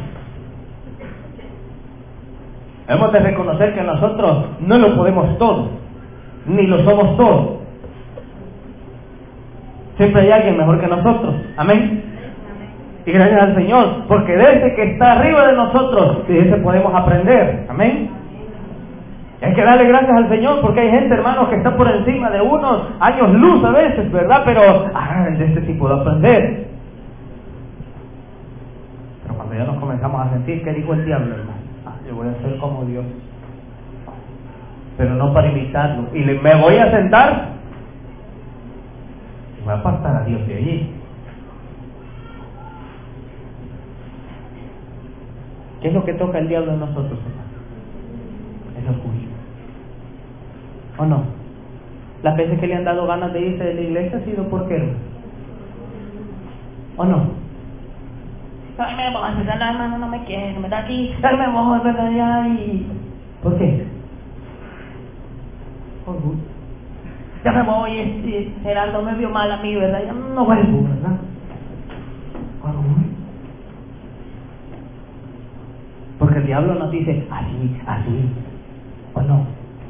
hemos de reconocer que nosotros no lo podemos todo, ni lo somos todo. Siempre hay alguien mejor que nosotros. Amén. Y gracias al Señor, porque de ese que está arriba de nosotros, de ese podemos aprender. Amén. Hay que darle gracias al Señor, porque hay gente, hermanos, que está por encima de unos años luz a veces, ¿verdad? Pero, ah, de este sí puedo aprender. Pero cuando ya nos comenzamos a sentir, ¿qué dijo el diablo, hermano? Ah, yo voy a ser como Dios, pero no para imitarlo. Y le, me voy a sentar y voy a apartar a Dios de allí. ¿Qué es lo que toca el diablo en nosotros, hermano? El orgullo. ¿O no? Las veces que le han dado ganas de irse de la iglesia ha sido por qué, hermano. ¿O no? Ay, me voy, la hermano no me quiere, me da aquí, ay, me voy, me da allá y... ¿Por qué? Orgullo. Ya me voy, este, Gerardo me vio mal a mí, ¿verdad? Ya no vuelvo, ¿verdad? Orgullo. Porque el diablo nos dice así, así, ¿o no?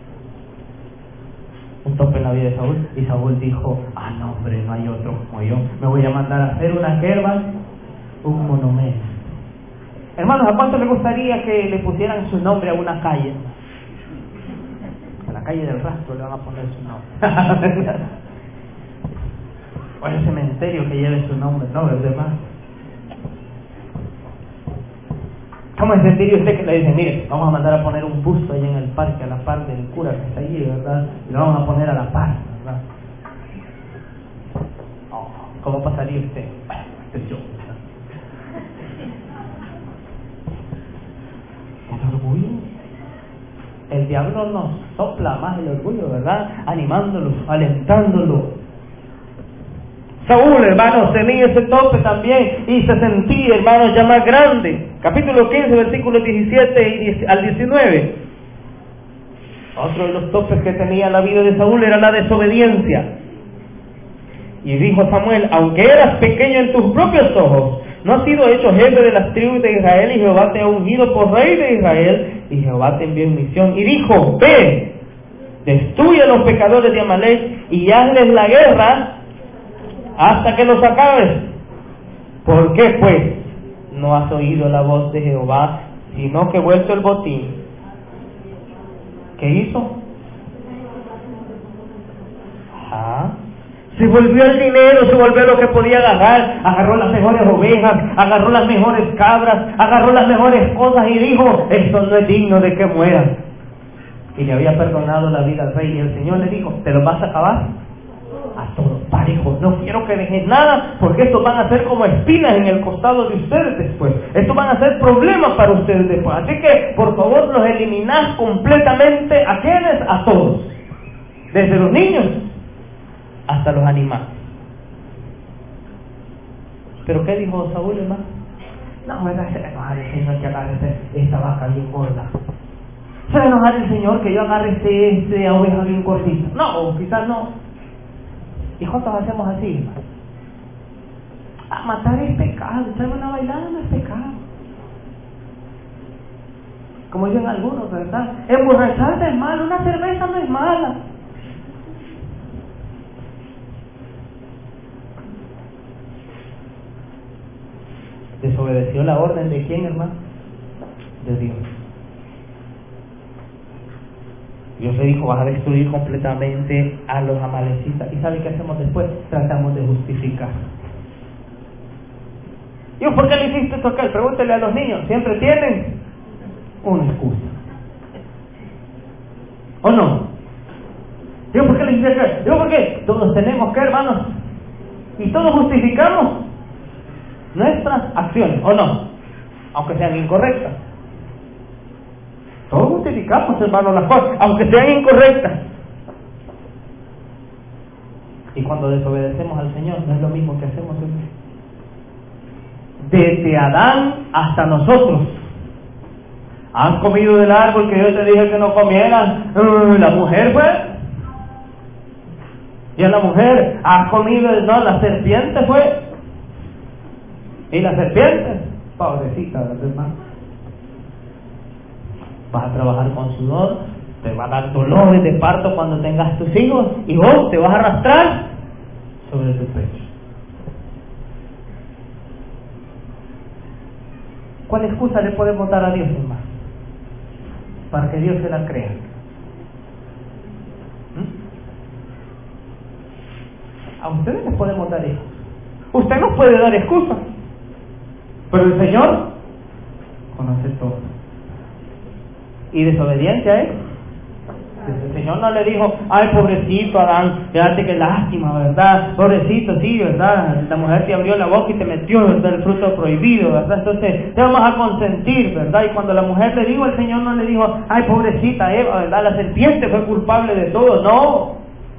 Un tope en la vida de Saúl, y Saúl dijo, ah, no, hombre, no hay otro como yo, me voy a mandar a hacer una herba, un monumento. Hermanos, ¿a cuánto le gustaría que le pusieran su nombre a una calle? A la calle del rastro le van a poner su nombre. O el cementerio que lleve su nombre, no, los demás. ¿Cómo se sentiría usted que le dice, mire, vamos a mandar a poner un busto ahí en el parque a la par del cura que está allí, ¿verdad? Y lo vamos a poner a la par, ¿verdad? Oh, ¿cómo pasaría usted? Bueno, este es yo, ¿verdad? El orgullo. El diablo nos sopla más el orgullo, ¿verdad? Animándolo, alentándolo. Saúl, hermanos, tenía ese tope también y se sentía, hermanos, ya más grande. Capítulo quince, versículos diecisiete al diecinueve. Otro de los topes que tenía la vida de Saúl era la desobediencia. Y dijo Samuel, aunque eras pequeño en tus propios ojos, no has sido hecho jefe de las tribus de Israel, y Jehová te ha ungido por rey de Israel, y Jehová te envió en misión. Y dijo, ve, destruye a los pecadores de Amalek y hazles la guerra hasta que los acabes. ¿Por qué pues no has oído la voz de Jehová, sino que vuelto el botín? ¿Qué hizo? Ajá. Se volvió el dinero, se volvió lo que podía agarrar, agarró las mejores ovejas, agarró las mejores cabras, agarró las mejores cosas y dijo, esto no es digno de que muera. Y le había perdonado la vida al rey, y el Señor le dijo, ¿te lo vas a acabar? A todos parejos, no quiero que dejes nada, porque estos van a ser como espinas en el costado de ustedes después, estos van a ser problemas para ustedes después, así que por favor los eliminás completamente. ¿A quiénes? A todos, desde los niños hasta los animales. ¿Pero qué dijo Saúl, hermano? No, ¿verdad? Se va a enojar el Señor que agarre esta vaca bien gorda, se va a enojar el Señor que yo agarre este, este oveja bien cortita. No, quizás no. ¿Y cuántos hacemos así, hermano? A matar es pecado, echarme una bailada no es pecado. Como dicen algunos, ¿verdad? Emborracharse es malo, una cerveza no es mala. ¿Desobedeció la orden de quién, hermano? De Dios. Dios le dijo, vas a destruir completamente a los amalecitas. ¿Y sabe qué hacemos después? Tratamos de justificar. Dios, ¿por qué le hiciste esto acá? Pregúntele a los niños. Siempre tienen una excusa. ¿O no? Dios, ¿por qué le hiciste acá? Dios, ¿por qué? Todos tenemos que, hermanos. Y todos justificamos nuestras acciones, ¿o no? Aunque sean incorrectas. Todos justificamos, hermanos, las cosas, aunque sean incorrectas. Y cuando desobedecemos al Señor, no es lo mismo que hacemos, hermano. Desde Adán hasta nosotros. ¿Has comido del árbol que yo te dije que no comieras? Uh, la mujer fue. Y a la mujer, ¿has comido? No, la serpiente fue. Y la serpiente, pobrecita, hermano. Vas a trabajar con sudor, te va a dar dolores de parto cuando tengas tus hijos, y vos te vas a arrastrar sobre tu pecho. ¿Cuál excusa le podemos dar a Dios, hermano? Para que Dios se la crea. ¿Mm? A ustedes les podemos dar hijos. Usted nos puede dar excusas. Pero el Señor conoce todo. Y desobediencia es. El Señor no le dijo, ay, pobrecito Adán, fíjate qué lástima, ¿verdad? Pobrecito, sí, ¿verdad? La mujer te abrió la boca y te metió, ¿verdad? El fruto prohibido, ¿verdad? Entonces, te vamos a consentir, ¿verdad? Y cuando la mujer le dijo, el Señor no le dijo, ay, pobrecita Eva, ¿verdad? La serpiente fue culpable de todo, no.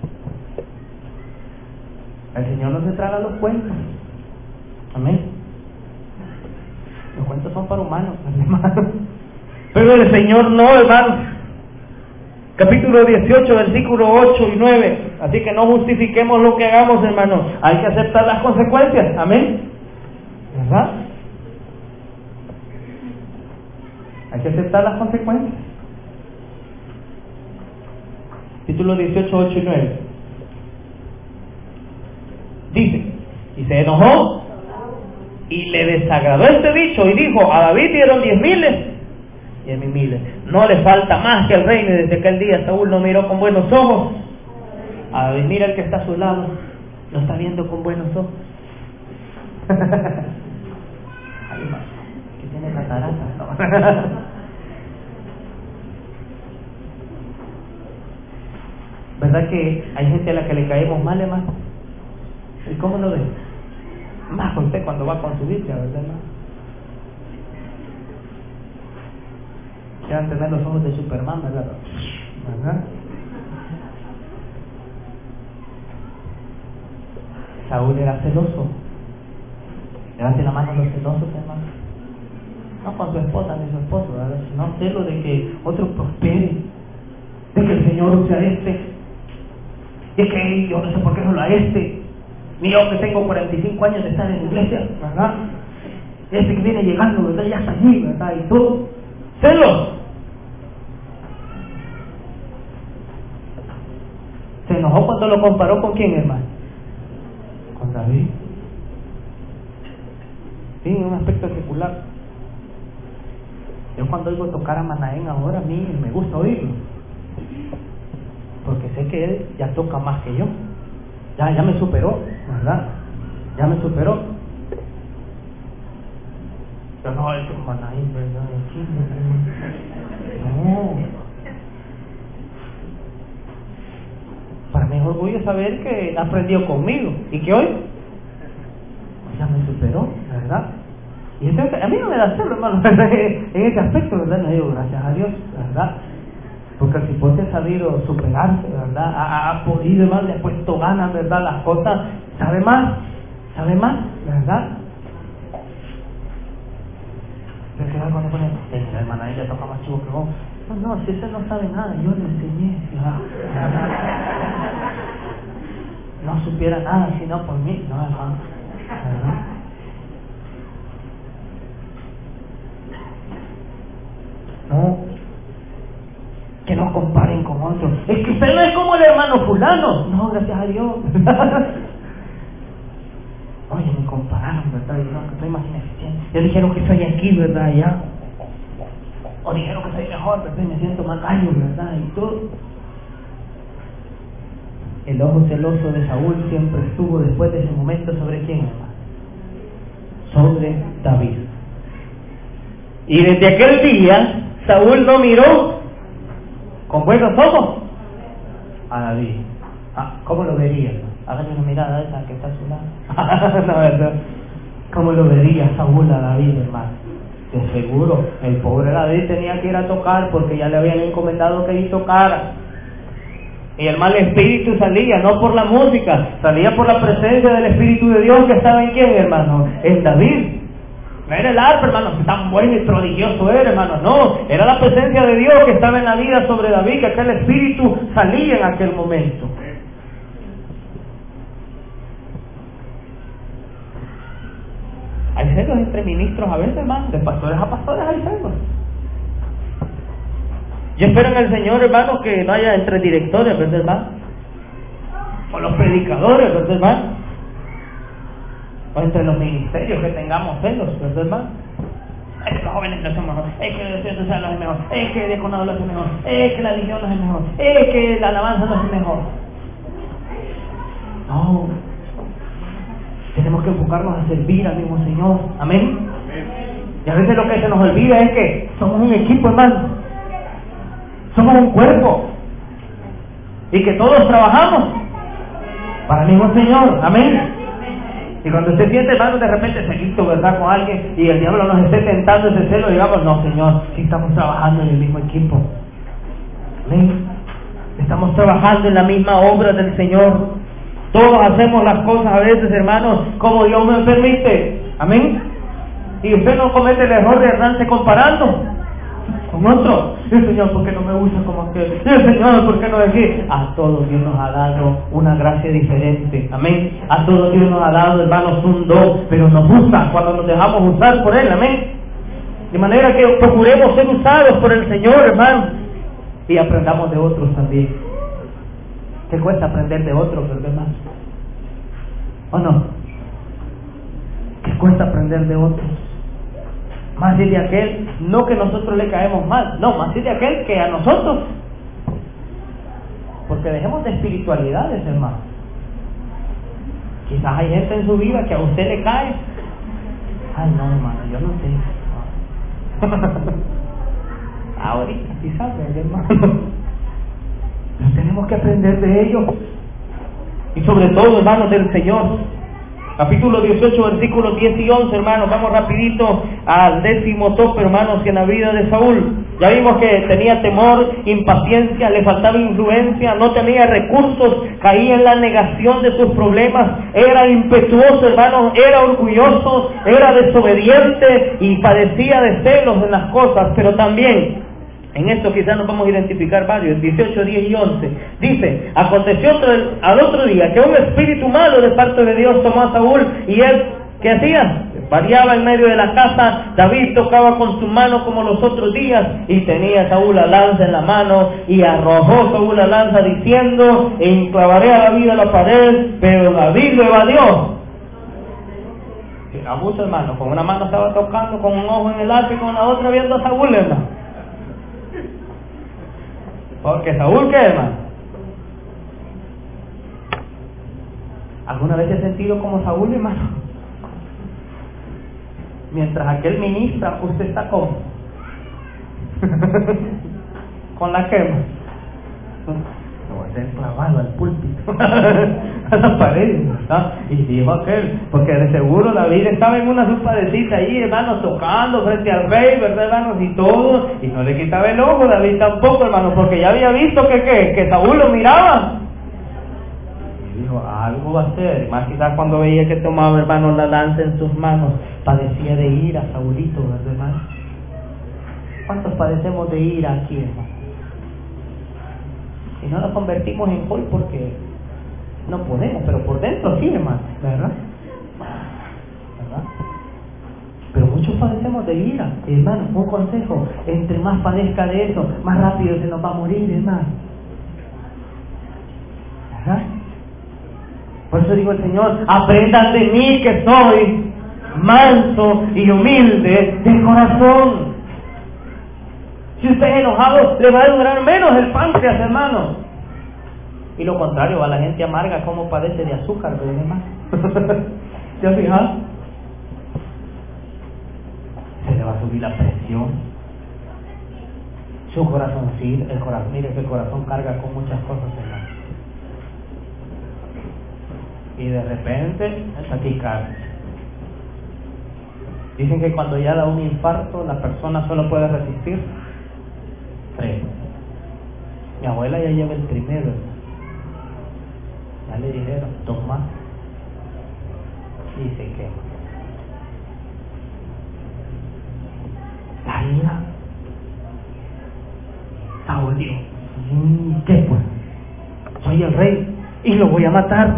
El Señor no se traga los cuentos. Amén. Los cuentos son para humanos, hermanos. Pero el Señor no, hermanos. Capítulo dieciocho, versículo ocho y nueve. Así que no justifiquemos lo que hagamos, hermanos. Hay que aceptar las consecuencias. Amén. ¿Verdad? Hay que aceptar las consecuencias. Capítulo dieciocho, ocho y nueve. Dice, y se enojó y le desagradó este dicho y dijo, a David dieron diez miles y a mí miles. No le falta más que el reino. Y desde aquel día Saúl no miró con buenos ojos a David. Mira el que está a su lado, lo está viendo con buenos ojos. Ay, que tiene catarata, ¿no? ¿Verdad que hay gente a la que le caemos mal, hermano? ¿Y cómo lo ve? Más usted cuando va con su Biblia, ¿verdad, hermano? Quieran tener los ojos de Superman, ¿verdad? ¿Verdad? Saúl era celoso. Levante la mano a los celosos, hermano. No con su esposa ni su esposo, ¿verdad? Sino celo de que otro prospere, de que el Señor use a este, de que yo no sé por qué solo a este, ni yo que tengo cuarenta y cinco años de estar en la iglesia, ¿verdad? Este que viene llegando, ¿verdad? Ya está allí, ¿verdad? Y todo. ¡Celos! Se enojó cuando lo comparó con quién, hermano. Con David. Sí, en un aspecto secular. Yo cuando oigo tocar a Manaén ahora, a mí me gusta oírlo. Porque sé que él ya toca más que yo. Ya, ya me superó, ¿verdad? Ya me superó. Yo no, es un Manaén, ¿verdad? No. Para mí es orgullo saber que aprendió conmigo y que hoy ya me superó, ¿verdad? Y entonces, a mí no me da celo, hermano, en ese aspecto, ¿verdad? No digo gracias a Dios, ¿verdad? Porque el cipote ha sabido superarse, ¿verdad? Ha, ha podido, hermano, le ha puesto ganas, ¿verdad? Las cosas, sabe más, sabe más, ¿verdad? Pero que cuando pone, la hermana, ella toca más chivo que vos. No, no, si ese no sabe nada, yo le enseñé. No supiera nada si no por mí, no, hermano. ¿Verdad? No, que no comparen con otros. Es que usted no es como el hermano fulano. No, gracias a Dios. Oye, me compararon, ¿verdad? Y no, que soy más ineficiente. Ya dijeron que soy aquí, ¿verdad? Ya. O dijeron que soy mejor, ¿verdad? Y me siento más gallo, ¿verdad? Y todo. El ojo celoso de Saúl siempre estuvo después de ese momento sobre quién, hermano. Sobre David. Y desde aquel día, Saúl no miró con buenos ojos a David. Ah, ¿cómo lo vería? Hágale una mirada a esa que está a su lado. No, ¿verdad? ¿Cómo lo vería Saúl a David, hermano? De seguro, el pobre David tenía que ir a tocar porque ya le habían encomendado que él tocara. Y el mal espíritu salía, no por la música, salía por la presencia del Espíritu de Dios que estaba en quién, hermano, en David. No era el arpa, hermano, que tan bueno y prodigioso era, hermano, no, era la presencia de Dios que estaba en la vida sobre David, que aquel espíritu salía en aquel momento. Hay celos entre ministros a veces, hermano, de pastores a pastores hay celos. Yo espero en el Señor, hermano, que no haya entre directores, ¿verdad, hermano? O los predicadores, ¿verdad, hermano? O entre los ministerios que tengamos celos, ¿verdad, hermano? los jóvenes lo hacen mejor, es que el centro social lo hace mejor, es que el diaconado lo hace mejor, es que la religión lo hace mejor, es que la alabanza lo hace mejor. No, tenemos que enfocarnos a servir al mismo Señor. Amén. Y a veces lo que se nos olvida es que somos un equipo, hermano. Somos un cuerpo. Y que todos trabajamos para el mismo Señor. Amén. Y cuando usted siente, hermano, de repente se ¿verdad?, con alguien y el diablo nos esté tentando ese celo, digamos, no, Señor, si estamos trabajando en el mismo equipo. Amén. Estamos trabajando en la misma obra del Señor. Todos hacemos las cosas a veces, hermanos, como Dios me permite. Amén. Y usted no comete el error de estarse comparando con otro. El Señor, ¿por qué no me usa como aquel? El Señor, ¿por qué no decir? A todos Dios nos ha dado una gracia diferente. Amén. A todos Dios nos ha dado, hermanos, un don, pero nos usa cuando nos dejamos usar por Él. Amén. De manera que procuremos ser usados por el Señor, hermano, y aprendamos de otros también. ¿Qué cuesta aprender de otros, hermanos? ¿O no? ¿Qué cuesta aprender de otros? Más de aquel, no que nosotros le caemos mal, no, más de aquel que a nosotros. Porque dejemos de espiritualidades, hermano. Quizás hay gente en su vida que a usted le cae. Ay, no, hermano, yo no sé. Ahorita sí sabe, hermano. Pero tenemos que aprender de ellos. Y sobre todo, hermanos, del Señor. Capítulo dieciocho, versículos diez y once, hermanos. Vamos rapidito al décimo tope, hermanos, en la vida de Saúl. Ya vimos que tenía temor, impaciencia, le faltaba influencia, no tenía recursos, caía en la negación de sus problemas, era impetuoso, hermanos, era orgulloso, era desobediente y padecía de celos en las cosas, pero también en esto quizás nos vamos a identificar varios. Dieciocho, diez y once dice: aconteció al otro día que un espíritu malo de parte de Dios tomó a Saúl, y él, ¿qué hacía? Variaba en medio de la casa. David tocaba con su mano como los otros días, y tenía Saúl la lanza en la mano, y arrojó Saúl la lanza diciendo: enclavaré a David a la pared. Pero David lo evadió. Abuso, hermano, con una mano estaba tocando, con un ojo en el arco y con la otra viendo a Saúl, hermano. Porque Saúl, ¿qué, hermano? ¿Alguna vez he sentido como Saúl, hermano? Mientras aquel ministra, usted está como con la quema. No va a ser clavado al púlpito, a la pared, ¿no? Y dijo aquel, porque de seguro David estaba en una suspadecita ahí, hermanos, tocando frente al rey, ¿verdad, hermanos? Y todo, y no le quitaba el ojo, David tampoco, hermanos, porque ya había visto que, que, que Saúl lo miraba. Y dijo, algo va a hacer. Más quizás cuando veía que tomaba, hermanos, la lanza en sus manos, padecía de ira Saúlito, ¿verdad, hermano? ¿Cuántos padecemos de ira aquí, hermano? Y no nos convertimos en hoy porque no podemos, pero por dentro sí, hermano, ¿verdad? ¿verdad? Pero muchos padecemos de ira, hermano. Un consejo: entre más padezca de eso, más rápido se nos va a morir, hermano, ¿verdad? Por eso digo el Señor: aprendan de mí, que soy manso y humilde de corazón. Si usted es enojado, le va a durar menos el páncreas, hermano. Y lo contrario, a la gente amarga, como padece de azúcar, ¿verdad, hermano? ¿Ya fijas? Se le va a subir la presión. Su corazón, sí, el corazón, mire que el corazón carga con muchas cosas, hermano. Y de repente, es taquicardia. Dicen que cuando ya da un infarto, la persona solo puede resistir tres. Mi abuela ya lleva el primero. Ya le dijeron, dos más. Y se quema. La ira. Saúl dijo, ¿qué pues? Soy el rey y lo voy a matar.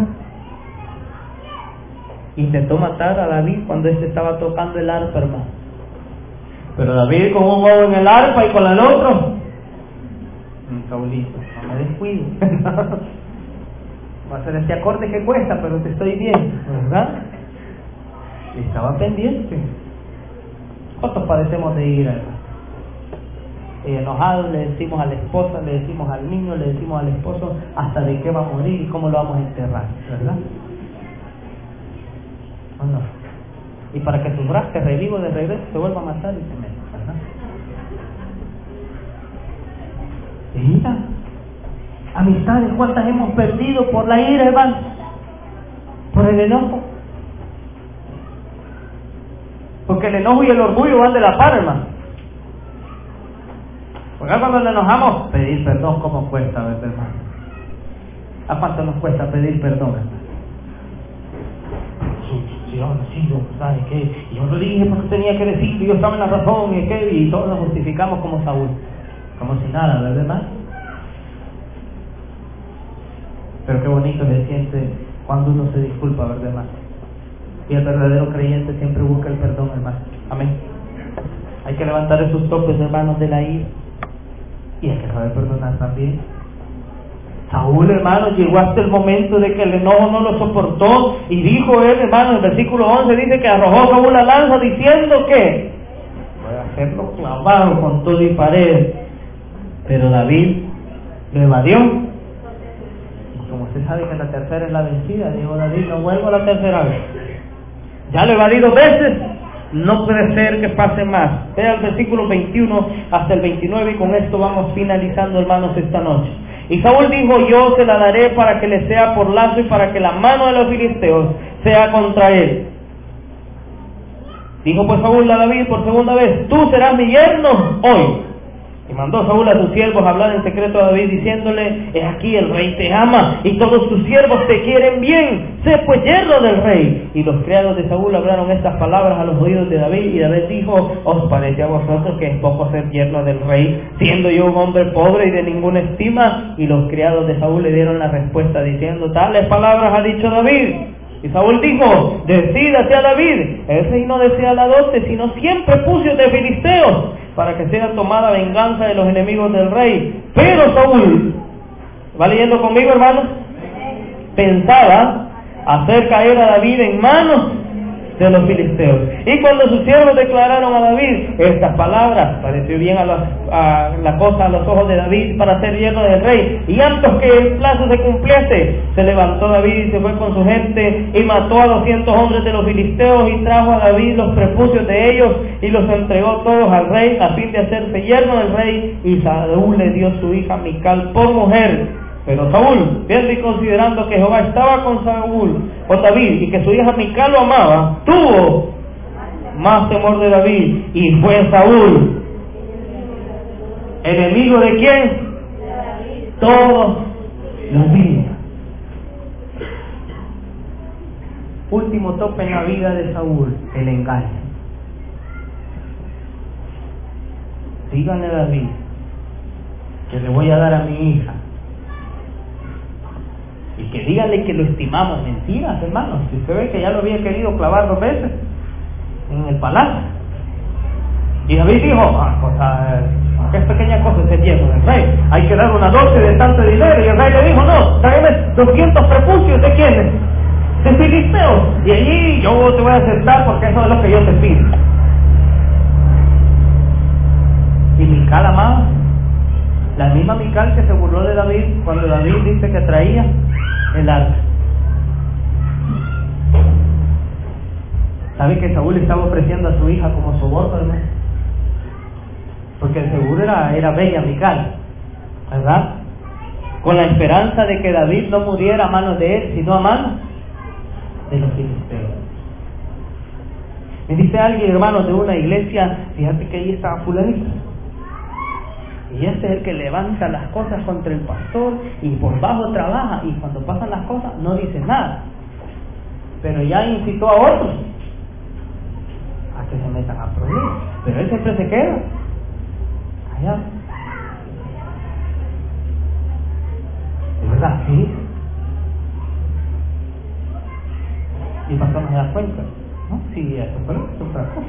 Intentó matar a David cuando éste estaba tocando el arpa, hermano. Pero David con un ojo en el arpa y con el otro, Saúlito, no me descuido. Va a ser este acorde que cuesta, pero te estoy bien, ¿verdad? Y estaba pendiente. Nosotros padecemos de ira, hermano. Y enojados le decimos a la esposa, le decimos al niño, le decimos al esposo hasta de qué va a morir y cómo lo vamos a enterrar, ¿verdad? ¿O no? Y para que su brazo revivo de regreso se vuelva a matar y se meta, ¿verdad? Ira. Amistades, ¿cuántas hemos perdido por la ira, hermano? Por el enojo. Porque el enojo y el orgullo van de la par, hermano. Porque cuando nos enojamos, pedir perdón, ¿cómo cuesta, verdad, hermano? ¿A cuánto nos cuesta pedir perdón, hermano? Sí, yo sí, ¿sabes qué? Yo lo dije porque tenía que decir, yo estaba en la razón, y qué, y todos nos justificamos como Saúl. Como si nada, ¿verdad, hermano? Pero qué bonito se siente cuando uno se disculpa, ¿verdad, hermano? Y el verdadero creyente siempre busca el perdón, hermano. Amén. Hay que levantar esos topes, hermanos, de la ira. Y hay que saber perdonar también. Saúl, hermano, llegó hasta el momento de que el enojo no lo soportó. Y dijo él, hermano, en el versículo once dice que arrojó Saúl la lanza diciendo que voy a hacerlo clavado con todo y pared. Pero David lo evadió. Como usted sabe que la tercera es la vencida, dijo David, no vuelvo a la tercera vez. Ya lo evadí dos veces, no puede ser que pase más. Vea el versículo veintiuno hasta el veintinueve y con esto vamos finalizando, hermanos, esta noche. Y Saúl dijo, yo se la daré para que le sea por lazo y para que la mano de los filisteos sea contra él. Dijo pues Saúl a David por segunda vez, tú serás mi yerno hoy. Y mandó Saúl a sus siervos a hablar en secreto a David diciéndole, he aquí el rey te ama y todos tus siervos te quieren bien, sé pues yerno del rey. Y los criados de Saúl hablaron estas palabras a los oídos de David y David dijo, ¿os parece a vosotros que es poco ser yerno del rey, siendo yo un hombre pobre y de ninguna estima? Y los criados de Saúl le dieron la respuesta diciendo, tales palabras ha dicho David. Y Saúl dijo, decídase a David, el rey no desea la dote, sino siempre pucios de filisteos, para que sea tomada venganza de los enemigos del rey. Pero Saúl, ¿va leyendo conmigo, hermanos? Pensaba hacer caer a David en manos de los filisteos. Y cuando sus siervos declararon a David estas palabras, pareció bien a, las, a la cosa a los ojos de David para ser yerno del rey. Y antes que el plazo se cumpliese, se levantó David y se fue con su gente y mató a doscientos hombres de los filisteos y trajo a David los prepucios de ellos y los entregó todos al rey a fin de hacerse yerno del rey. Y Saúl le dio su hija Mical por mujer. Pero Saúl, viendo y considerando que Jehová estaba con Saúl, con David, y que su hija Mical lo amaba, tuvo más temor de David, y fue Saúl enemigo de quién? Todos los días. Último tope en la vida de Saúl, el engaño. Díganle a David que le voy a dar a mi hija. Y que díganle que lo estimamos. Mentiras, hermanos. Si usted ve que ya lo había querido clavar dos veces en el palacio. Y David dijo, ah, cosa, qué pequeña cosa es el yerno del rey. Hay que dar una dote de tanto dinero. Y el rey le dijo, no, tráeme doscientos prepucios. ¿De quiénes? De filisteos. Y allí yo te voy a aceptar porque eso es lo que yo te pido. Y Mical amaba. La misma Mical que se burló de David cuando David dice que traía el arca. ¿Sabe que Saúl estaba ofreciendo a su hija como soborno, hermano? Porque seguro era, era bella Mical, ¿verdad? Con la esperanza de que David no muriera a manos de él, sino a manos de los filisteos. Me dice alguien, hermano, de una iglesia, fíjate que ahí estaba fulanito. Y este es el que levanta las cosas contra el pastor y por bajo trabaja, y cuando pasan las cosas no dice nada. Pero ya incitó a otros a que se metan a problemas. Pero él siempre se queda allá. ¿De verdad? Sí. Y el pastor no se da cuenta, ¿no? Sí, eso fue otra cosa.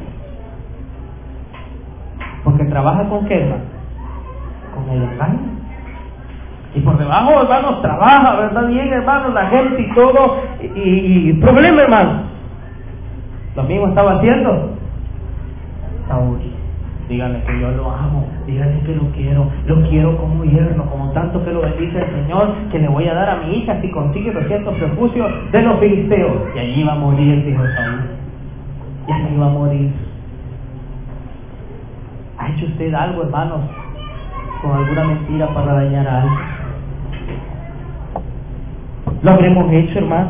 Porque trabaja con qué, hermano? Con el engaño. Y por debajo, hermanos, trabaja, ¿verdad? Bien, hermanos, la gente y todo. Y, y, y problema, hermano. Lo mismo estaba haciendo Saúl. Díganle que yo lo amo, díganle que lo quiero, lo quiero como yerno, como tanto que lo bendice el Señor, que le voy a dar a mi hija si consigue doscientos prepucios de los filisteos. Y allí va a morir, dijo Saúl. Y allí va a morir. ¿Ha hecho usted algo, hermanos, con alguna mentira para dañar a alguien? ¿Lo habremos hecho, hermano?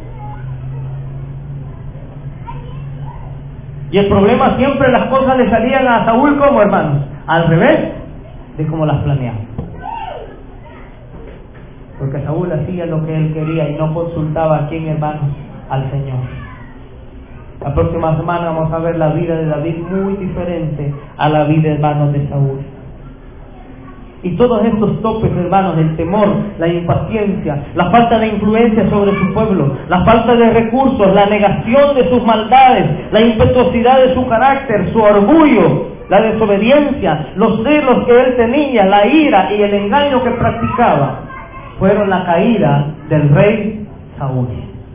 Y el problema siempre, las cosas le salían a Saúl como, hermanos, al revés de como las planeaba. Porque Saúl hacía lo que él quería y no consultaba a quién, hermanos, al Señor. La próxima semana vamos a ver la vida de David muy diferente a la vida, hermanos, de Saúl. Y todos estos topes, hermanos, el temor, la impaciencia, la falta de influencia sobre su pueblo, la falta de recursos, la negación de sus maldades, la impetuosidad de su carácter, su orgullo, la desobediencia, los celos que él tenía, la ira y el engaño que practicaba, fueron la caída del rey Saúl.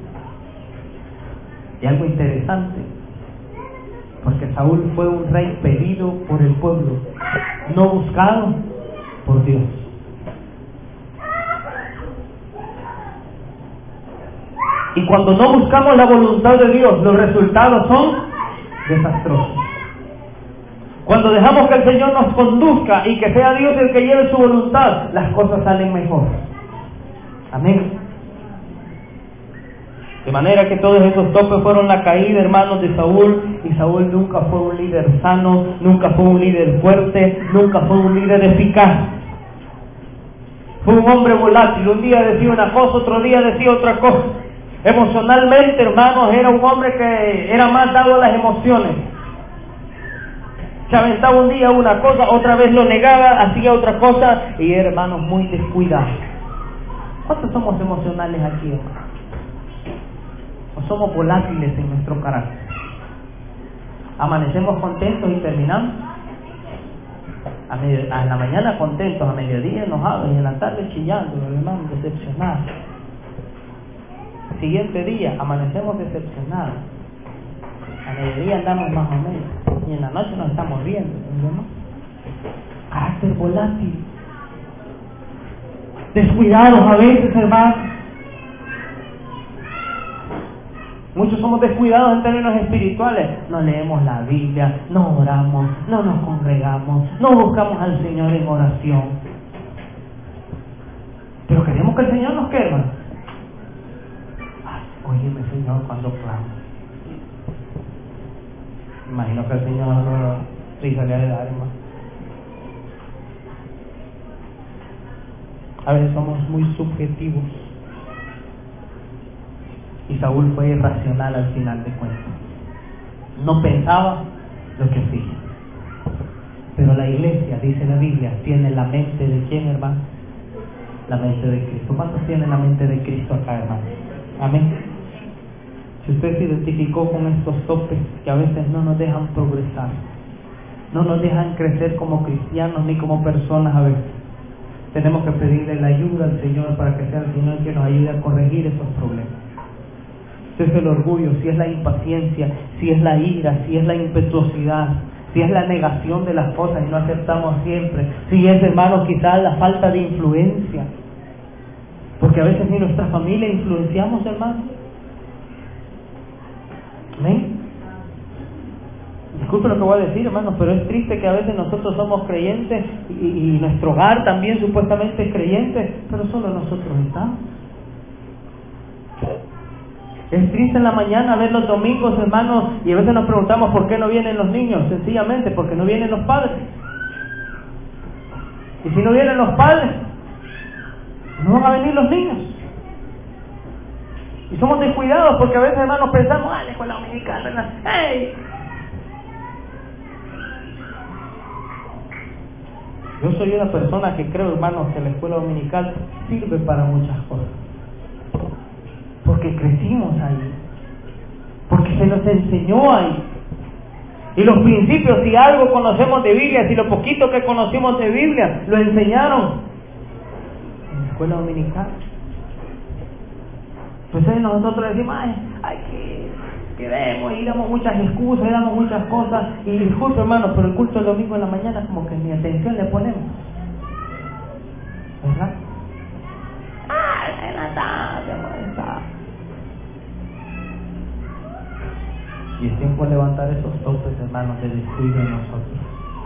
Y algo interesante, porque Saúl fue un rey pedido por el pueblo, no buscado por Dios. Y cuando no buscamos la voluntad de Dios, los resultados son desastrosos. Cuando dejamos que el Señor nos conduzca y que sea Dios el que lleve su voluntad, las cosas salen mejor. Amén. De manera que todos esos topes fueron la caída, hermanos, de Saúl. Y Saúl nunca fue un líder sano, nunca fue un líder fuerte, nunca fue un líder eficaz. Fue un hombre volátil, un día decía una cosa, otro día decía otra cosa. Emocionalmente, hermanos, era un hombre que era más dado a las emociones. Se aventaba un día una cosa, otra vez lo negaba, hacía otra cosa, y era, hermanos, muy descuidado. ¿Cuántos somos emocionales aquí, hermanos? ¿O somos volátiles en nuestro carácter? ¿Amanecemos contentos y terminamos? A, medio, a la mañana contentos, a mediodía enojados y en la tarde chillando, hermanos, decepcionados. Siguiente día amanecemos decepcionados, a mediodía andamos más o menos y en la noche nos estamos riendo, ¿no? Carácter volátil, descuidados a veces, hermanos. Muchos somos descuidados en términos espirituales. No leemos la Biblia, no oramos, no nos congregamos, no buscamos al Señor en oración. Pero queremos que el Señor nos queme. Ay, óyeme, Señor, cuando clamo. Imagino que el Señor no risa le ha de dar, hermano. A veces somos muy subjetivos. Y Saúl fue irracional al final de cuentas. No pensaba lo que hacía. Pero la iglesia, dice la Biblia, tiene la mente de ¿quién, hermano? La mente de Cristo. ¿Cuántos tienen la mente de Cristo acá, hermano? Amén. Si usted se identificó con estos topes que a veces no nos dejan progresar, no nos dejan crecer como cristianos ni como personas a veces, tenemos que pedirle la ayuda al Señor para que sea el Señor que nos ayude a corregir esos problemas. Si es el orgullo, si es la impaciencia, si es la ira, si es la impetuosidad, si es la negación de las cosas y no aceptamos siempre, si es, hermanos, quizás la falta de influencia, porque a veces ni nuestra familia influenciamos, hermanos. ¿Amén? Disculpe lo que voy a decir, hermanos, pero es triste que a veces nosotros somos creyentes y, y nuestro hogar también supuestamente es creyente, pero solo nosotros estamos. Es triste en la mañana ver los domingos, hermanos, y a veces nos preguntamos por qué no vienen los niños. Sencillamente porque no vienen los padres. Y si no vienen los padres, no van a venir los niños. Y somos descuidados porque a veces, hermanos, pensamos, ah, la escuela dominical, ¿verdad? ¡Hey! Yo soy una persona que creo, hermanos, que la escuela dominical sirve para muchas cosas. Porque crecimos ahí, porque se nos enseñó ahí. Y los principios, si algo conocemos de Biblia, si lo poquito que conocimos de Biblia, lo enseñaron en la escuela dominical. Entonces nosotros decimos, ay, hay que queremos y damos muchas excusas y damos muchas cosas. Y disculpe, hermano, pero el culto del domingo en la mañana como que ni atención le ponemos, ¿verdad? Ah, en la tarde, hermano. Y es tiempo de levantar esos topes, hermanos, de descuido en nosotros.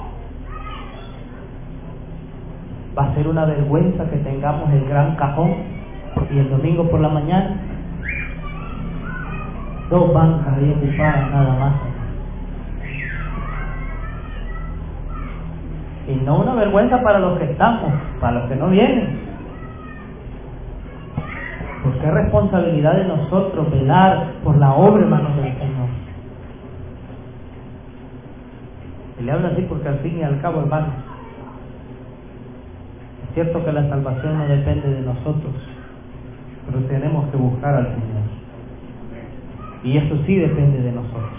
Va a ser una vergüenza que tengamos el gran cajón y el domingo por la mañana dos bancas ahí ocupadas nada más. Y no una vergüenza para los que estamos, para los que no vienen. Porque es responsabilidad de nosotros velar por la obra, hermanos, del Señor. Y le hablo así porque al fin y al cabo, hermanos, es cierto que la salvación no depende de nosotros, pero tenemos que buscar al Señor. Y eso sí depende de nosotros.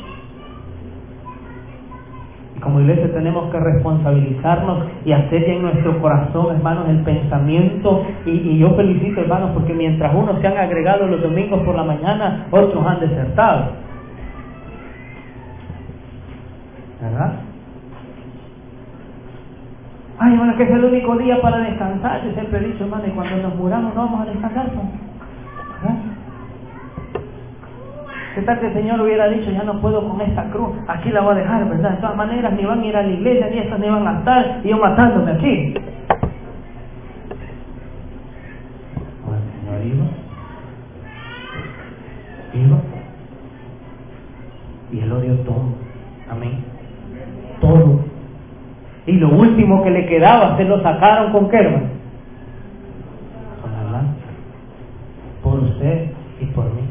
Y como iglesia tenemos que responsabilizarnos y hacer ya en nuestro corazón, hermanos, el pensamiento. Y, y yo felicito, hermanos, porque mientras unos se han agregado los domingos por la mañana, otros han desertado. ¿Verdad? Ay, hermano, que es el único día para descansar. Yo siempre he dicho, hermano, y cuando nos muramos no vamos a descansar, ¿verdad? ¿Qué tal que el Señor hubiera dicho, ya no puedo con esta cruz, aquí la voy a dejar, ¿verdad? De todas maneras, ni van a ir a la iglesia, ni estos ni van a estar, y yo matándome aquí. Bueno, el Señor iba, iba, y Él lo dio todo. Amén. Todo. Y lo último que le quedaba, se lo sacaron con qué, hermano. Con la lanza. Por usted y por mí.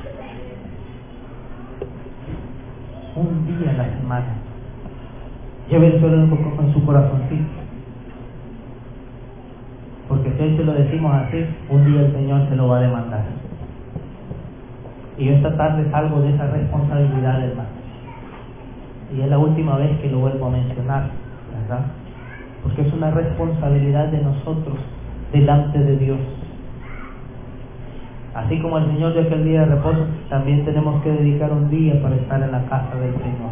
Un día a la semana. Lleve eso en su corazoncito. Porque si hoy se lo decimos así, un día el Señor se lo va a demandar. Y yo esta tarde salgo de esa responsabilidad, hermano. Y es la última vez que lo vuelvo a mencionar, ¿verdad? Porque es una responsabilidad de nosotros delante de Dios. Así como el Señor dio aquel día de reposo, también tenemos que dedicar un día para estar en la casa del Señor.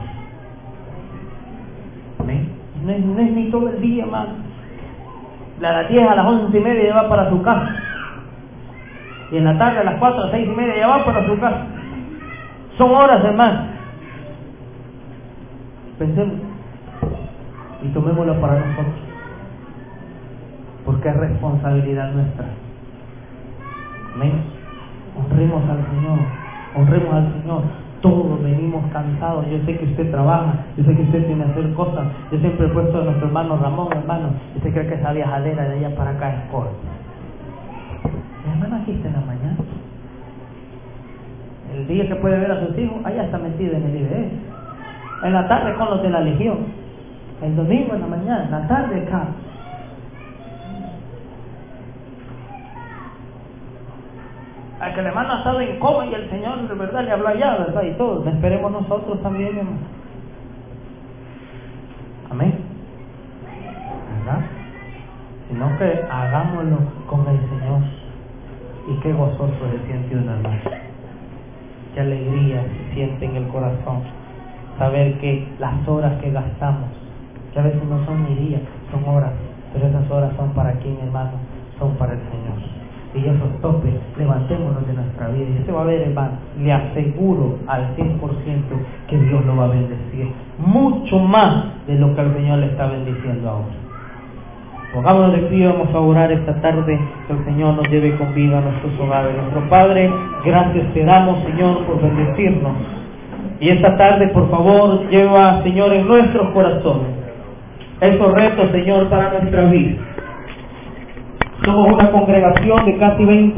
¿Amén? No es, no es ni todo el día, hermano. A las diez, a las once y media ya va para su casa. Y en la tarde a las cuatro, a las seis y media ya va para su casa. Son horas, hermano. Pensemos y tomémoslo para nosotros, porque es responsabilidad nuestra. Amén. Honremos al Señor, honremos al Señor. Todos venimos cansados. Yo sé que usted trabaja, yo sé que usted tiene que hacer cosas. Yo siempre he puesto a nuestro hermano Ramón, hermano, usted cree que esa viajadera de allá para acá es corta. Mi hermano aquí está en la mañana. El día que puede ver a sus hijos, allá está metido en el I B S. En la tarde con los de la Legión. El domingo en la mañana, en la tarde acá. Al que el hermano ha estado en coma y el Señor de verdad le habló allá, ¿verdad? Y todo. Esperemos nosotros también, hermano. Amén. ¿Verdad? Sino que hagámoslo con el Señor. Y qué gozoso se siente uno, hermano. Qué alegría se siente en el corazón saber que las horas que gastamos, que a veces no son ni días, son horas, pero esas horas son para quién, hermano, son para el Señor. Y esos topes, levantémonos de nuestra vida. Y usted va a ver, hermano, le aseguro al cien por ciento que Dios lo va a bendecir, mucho más de lo que el Señor le está bendiciendo ahora. Pongámonos de pie, vamos a orar esta tarde, que el Señor nos lleve con vida a nuestros hogares. Nuestro Padre, gracias te damos, Señor, por bendecirnos. Y esta tarde, por favor, lleva, Señor, en nuestros corazones esos retos, Señor, para nuestra vida. Somos una congregación de casi veinte